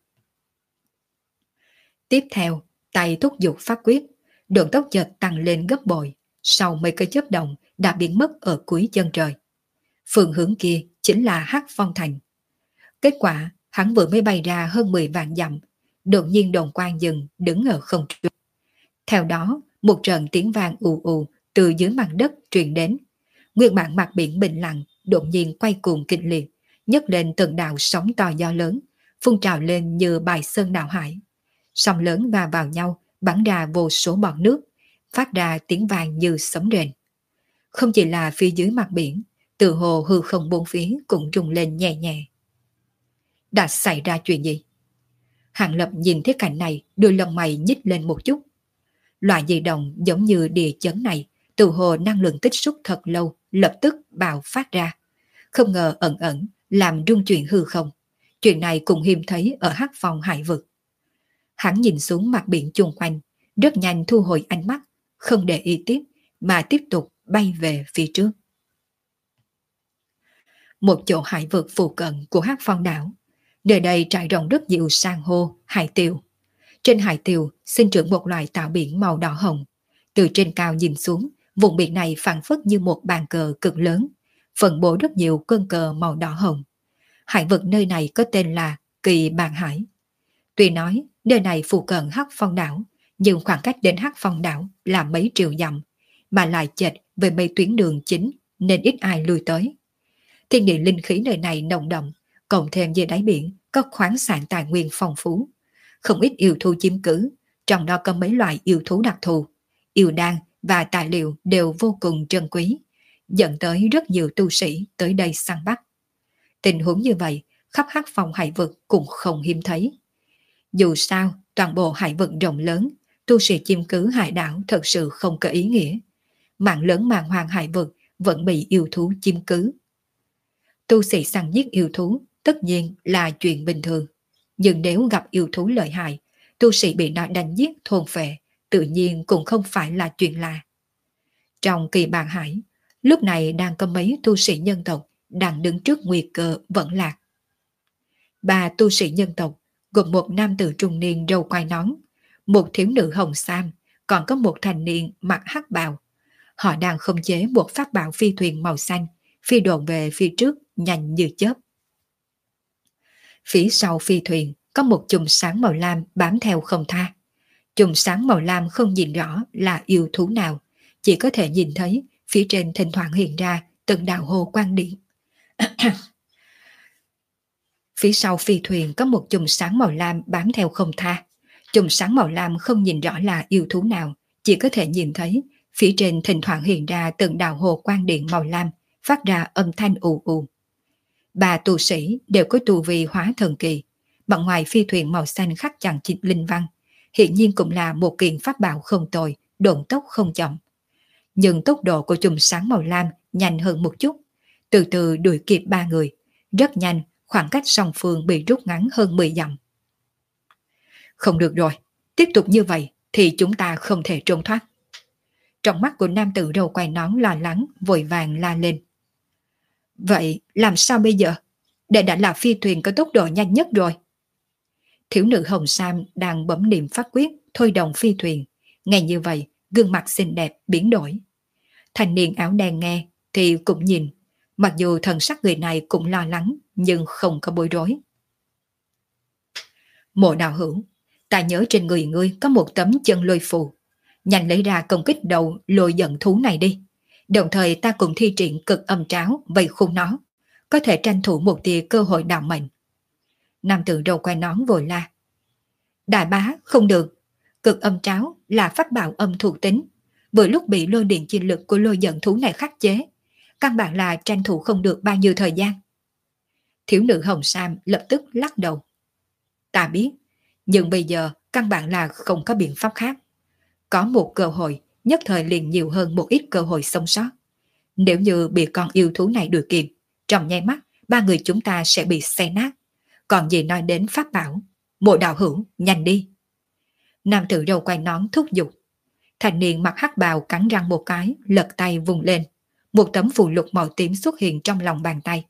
Tiếp theo, tay thúc giục pháp quyết, độ tốc chợt tăng lên gấp bội, sau mấy cái chớp động đã biến mất ở cuối chân trời. Phương hướng kia chính là Hắc Phong Thành. Kết quả, hắn vừa mới bay ra hơn mười vạn dặm, đột nhiên đồn quang dừng đứng ở không trung. Theo đó, một trận tiếng vang ù ù từ dưới mặt đất truyền đến. Nguyên bản mặt biển bình lặng đột nhiên quay cuồng kịch liệt, nhấc lên từng đạo sóng to gió lớn, phun trào lên như bài sơn đảo hải. Sóng lớn va vào nhau, bắn ra vô số bọt nước, phát ra tiếng vang như sấm rền. Không chỉ là phía dưới mặt biển, từ hồ hư không bốn phía cũng rung lên nhẹ nhẹ. Đã xảy ra chuyện gì? Hạng Lập nhìn thấy cảnh này, đôi lông mày nhích lên một chút. Loại dị động giống như địa chấn này, từ hồ năng lượng tích xúc thật lâu, lập tức bạo phát ra. Không ngờ ẩn ẩn, làm rung chuyển hư không. Chuyện này cũng hiếm thấy ở Hắc Phong hải vực. Hắn nhìn xuống mặt biển chung quanh, rất nhanh thu hồi ánh mắt, không để ý tiếp, mà tiếp tục bay về phía trước. Một chỗ hải vực phụ cận của Hắc Phong đảo. Nơi đây trải rộng rất nhiều san hô, hải tiêu. Trên hải tiêu sinh trưởng một loài tạo biển màu đỏ hồng. Từ trên cao nhìn xuống, vùng biển này phảng phất như một bàn cờ cực lớn, phân bố rất nhiều cơn cờ màu đỏ hồng. Hải vực nơi này có tên là Kỳ Bàn Hải. Tuy nói nơi này phụ cận Hắc Phong đảo, nhưng khoảng cách đến Hắc Phong đảo là mấy triệu dặm, mà lại chệch về mấy tuyến đường chính nên ít ai lui tới. Thiên địa linh khí nơi này nồng đậm, cộng thêm dưới đáy biển có khoáng sản tài nguyên phong phú. Không ít yêu thú chiếm cứ, trong đó có mấy loại yêu thú đặc thù. Yêu đan và tài liệu đều vô cùng trân quý, dẫn tới rất nhiều tu sĩ tới đây săn bắt. Tình huống như vậy, khắp Hắc Phong hải vực cũng không hiếm thấy. Dù sao, toàn bộ hải vực rộng lớn, tu sĩ chiếm cứ hải đảo thật sự không có ý nghĩa. Mạng lớn màng hoàng hải vực vẫn bị yêu thú chiếm cứ. Tu sĩ săn giết yêu thú tất nhiên là chuyện bình thường. Nhưng nếu gặp yêu thú lợi hại, tu sĩ bị nó đánh giết thôn phệ, tự nhiên cũng không phải là chuyện lạ. Trong Kỳ Bàn Hải, lúc này đang có mấy tu sĩ nhân tộc đang đứng trước nguy cơ vẫn lạc. Ba tu sĩ nhân tộc gồm một nam tử trung niên râu quai nón, một thiếu nữ hồng sam, còn có một thanh niên mặc hắc bào. Họ đang khống chế một pháp bảo phi thuyền màu xanh, phi độn về phía trước nhanh như chớp. Phía sau phi thuyền có một chùm sáng màu lam bám theo không tha. Chùm sáng màu lam không nhìn rõ là yêu thú nào, chỉ có thể nhìn thấy phía trên thỉnh thoảng hiện ra từng đạo hồ quang điện. Phía sau phi thuyền có một chùm sáng màu lam bám theo không tha. Chùm sáng màu lam không nhìn rõ là yêu thú nào, chỉ có thể nhìn thấy phía trên thỉnh thoảng hiện ra từng đạo hồ quang điện màu lam, phát ra âm thanh ù ù. Ba tu sĩ đều có tu vi hóa thần kỳ, bằng ngoài phi thuyền màu xanh khắc chằng chịt linh văn, hiện nhiên cũng là một kiện pháp bảo không tồi, độn tốc không chậm. Nhưng tốc độ của chùm sáng màu lam nhanh hơn một chút, từ từ đuổi kịp ba người, rất nhanh, khoảng cách song phương bị rút ngắn hơn mười dặm. Không được rồi, tiếp tục như vậy thì chúng ta không thể trốn thoát. Trong mắt của nam tử râu quai nón lo lắng, vội vàng la lên. Vậy làm sao bây giờ? Đây đã là phi thuyền có tốc độ nhanh nhất rồi. Thiếu nữ Hồng Sam đang bấm niệm pháp quyết thôi động phi thuyền. Nghe như vậy, gương mặt xinh đẹp biến đổi. Thanh niên áo đen nghe thì cũng nhìn, mặc dù thần sắc người này cũng lo lắng nhưng không có bối rối. Mộ đạo hữu, ta nhớ trên người ngươi có một tấm chân lôi phù, nhanh lấy ra công kích đầu lôi giận thú này đi. Đồng thời ta cùng thi triển cực âm tráo vây khung nó, có thể tranh thủ một tia cơ hội đạo mệnh. Nam tử râu quai nón vội la. Đại bá, không được. Cực âm tráo là pháp bảo âm thuộc tính, vừa lúc bị lôi điện chi lực của lôi giận thú này khắc chế, căn bản là tranh thủ không được bao nhiêu thời gian. Thiếu nữ Hồng Sam lập tức lắc đầu. Ta biết, nhưng bây giờ căn bản là không có biện pháp khác. Có một cơ hội, nhất thời liền nhiều hơn một ít cơ hội sống sót. Nếu như bị con yêu thú này đuổi kịp, trong nháy mắt, ba người chúng ta sẽ bị xé nát. Còn gì nói đến pháp bảo, Mộ đạo hữu, nhanh đi. Nam tử râu quai nón thúc giục. Thanh niên mặc hắc bào cắn răng một cái, lật tay vùng lên. Một tấm phù lục màu tím xuất hiện trong lòng bàn tay.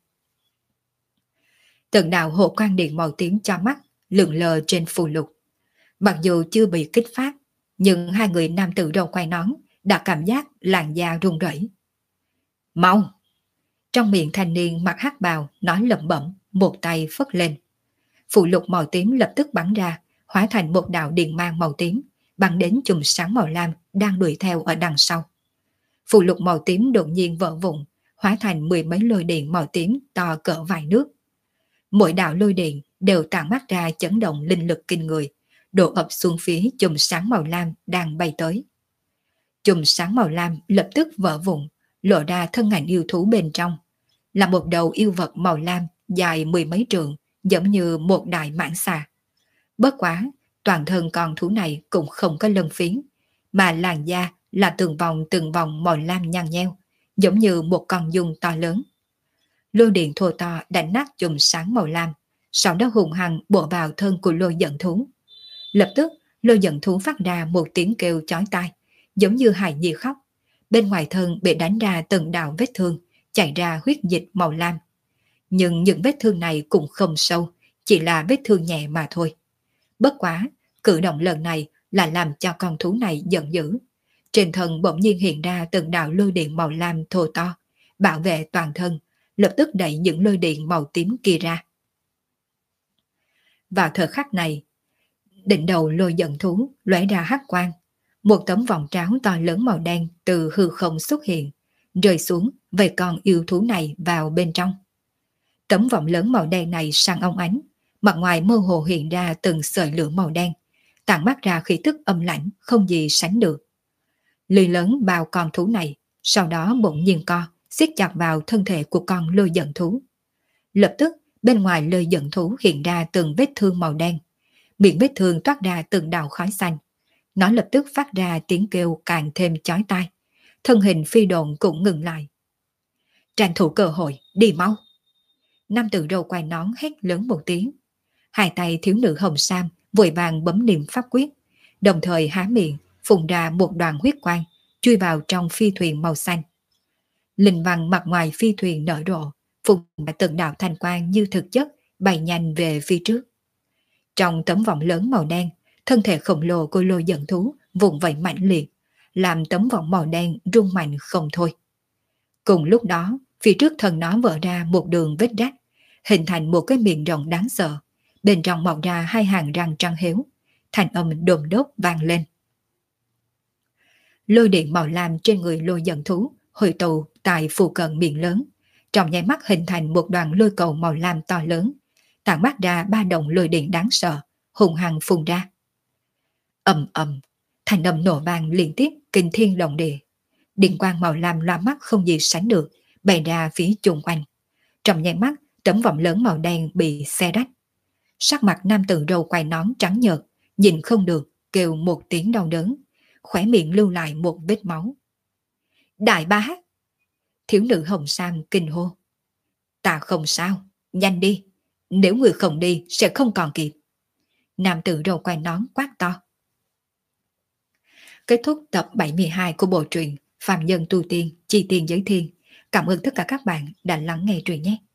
Từng đạo hộ quang điện màu tím cho mắt, lượn lờ trên phù lục. Mặc dù chưa bị kích phát, nhưng hai người nam tử râu quai nón đã cảm giác làn da run rẩy. Mau! Trong miệng thanh niên mặc hắc bào nói lẩm bẩm, một tay phất lên. Phù lục màu tím lập tức bắn ra, hóa thành một đạo điện mang màu tím, bắn đến chùm sáng màu lam đang đuổi theo ở đằng sau. Phù lục màu tím đột nhiên vỡ vụn, hóa thành mười mấy lôi điện màu tím to cỡ vài nước. Mỗi đạo lôi điện đều tản mát ra chấn động linh lực kinh người, đổ ập xuống phía chùm sáng màu lam đang bay tới. Chùm sáng màu lam lập tức vỡ vụn, lộ ra thân ảnh yêu thú bên trong, là một đầu yêu vật màu lam dài mười mấy trượng, giống như một đại mãng xà. Bất quá, toàn thân con thú này cũng không có lân phiến, mà làn da là từng vòng từng vòng màu lam nhăn nheo, giống như một con giun to lớn. Lôi điện thô to đánh nát chùm sáng màu lam, sau đó hùng hăng bổ vào thân của lôi giận thú. Lập tức, lôi giận thú phát ra một tiếng kêu chói tai, giống như hài nhi khóc. Bên ngoài thân bị đánh ra từng đạo vết thương, chảy ra huyết dịch màu lam. Nhưng những vết thương này cũng không sâu, chỉ là vết thương nhẹ mà thôi. Bất quá, cử động lần này là làm cho con thú này giận dữ. Trên thân bỗng nhiên hiện ra từng đạo lôi điện màu lam thô to, bảo vệ toàn thân, lập tức đẩy những lôi điện màu tím kia ra. Vào thời khắc này, đỉnh đầu lôi giận thú lóe ra hắc quang, một tấm vòng tráo to lớn màu đen từ hư không xuất hiện, rơi xuống vây con yêu thú này vào bên trong. Tấm vòng lớn màu đen này sang óng ánh, mặt ngoài mơ hồ hiện ra từng sợi lửa màu đen, tản mát ra khí tức âm lãnh không gì sánh được. Lưỡi lớn bao con thú này, sau đó bỗng nhiên co, siết chặt vào thân thể của con lôi giận thú. Lập tức, bên ngoài lôi giận thú hiện ra từng vết thương màu đen, miệng vết thương toát ra từng đạo khói xanh. Nó lập tức phát ra tiếng kêu càng thêm chói tai, thân hình phi độn cũng ngừng lại. Tranh thủ cơ hội, đi mau! Nam tử râu quai nón hét lớn một tiếng. Hai tay thiếu nữ Hồng Sam vội vàng bấm niệm pháp quyết, đồng thời há miệng phun ra một đoàn huyết quang chui vào trong phi thuyền màu xanh. Linh văn mặt ngoài phi thuyền nở rộ, phun ra từng đạo thanh quang như thực chất bay nhanh về phía trước. Trong tấm vòng lớn màu đen, thân thể khổng lồ của lôi giận thú vùng vẫy mạnh liệt, làm tấm vòng màu đen rung mạnh không thôi. Cùng lúc đó, phía trước thân nó vỡ ra một đường vết rách, hình thành một cái miệng rộng đáng sợ, bên trong mọc ra hai hàng răng trắng héo, thanh âm đồm đốt vang lên. Lôi điện màu lam trên người lôi giận thú hội tụ tại phụ cận miệng lớn, trong nháy mắt hình thành một đoàn lôi cầu màu lam to lớn, tản mát ra ba đồng lôi điện đáng sợ, hùng hăng phun ra. Ầm ầm, thanh âm nổ vang liên tiếp kinh thiên động địa. Điện quang màu lam loa mắt không gì sánh được, bày ra phía chung quanh. Trong nháy mắt, tấm vòng lớn màu đen bị xé rách. Sắc mặt nam tử râu quai nón trắng nhợt, nhìn không được, kêu một tiếng đau đớn, khóe miệng lưu lại một vết máu. Đại bá! Thiếu nữ Hồng Sam kinh hô. Ta không sao, nhanh đi, nếu người không đi sẽ không còn kịp. Nam tử râu quai nón quát to. Kết thúc tập bảy mươi hai của bộ truyện Phàm Nhân Tu Tiên Chi Tiên Giới Thiên. Cảm ơn tất cả các bạn đã lắng nghe truyện nhé.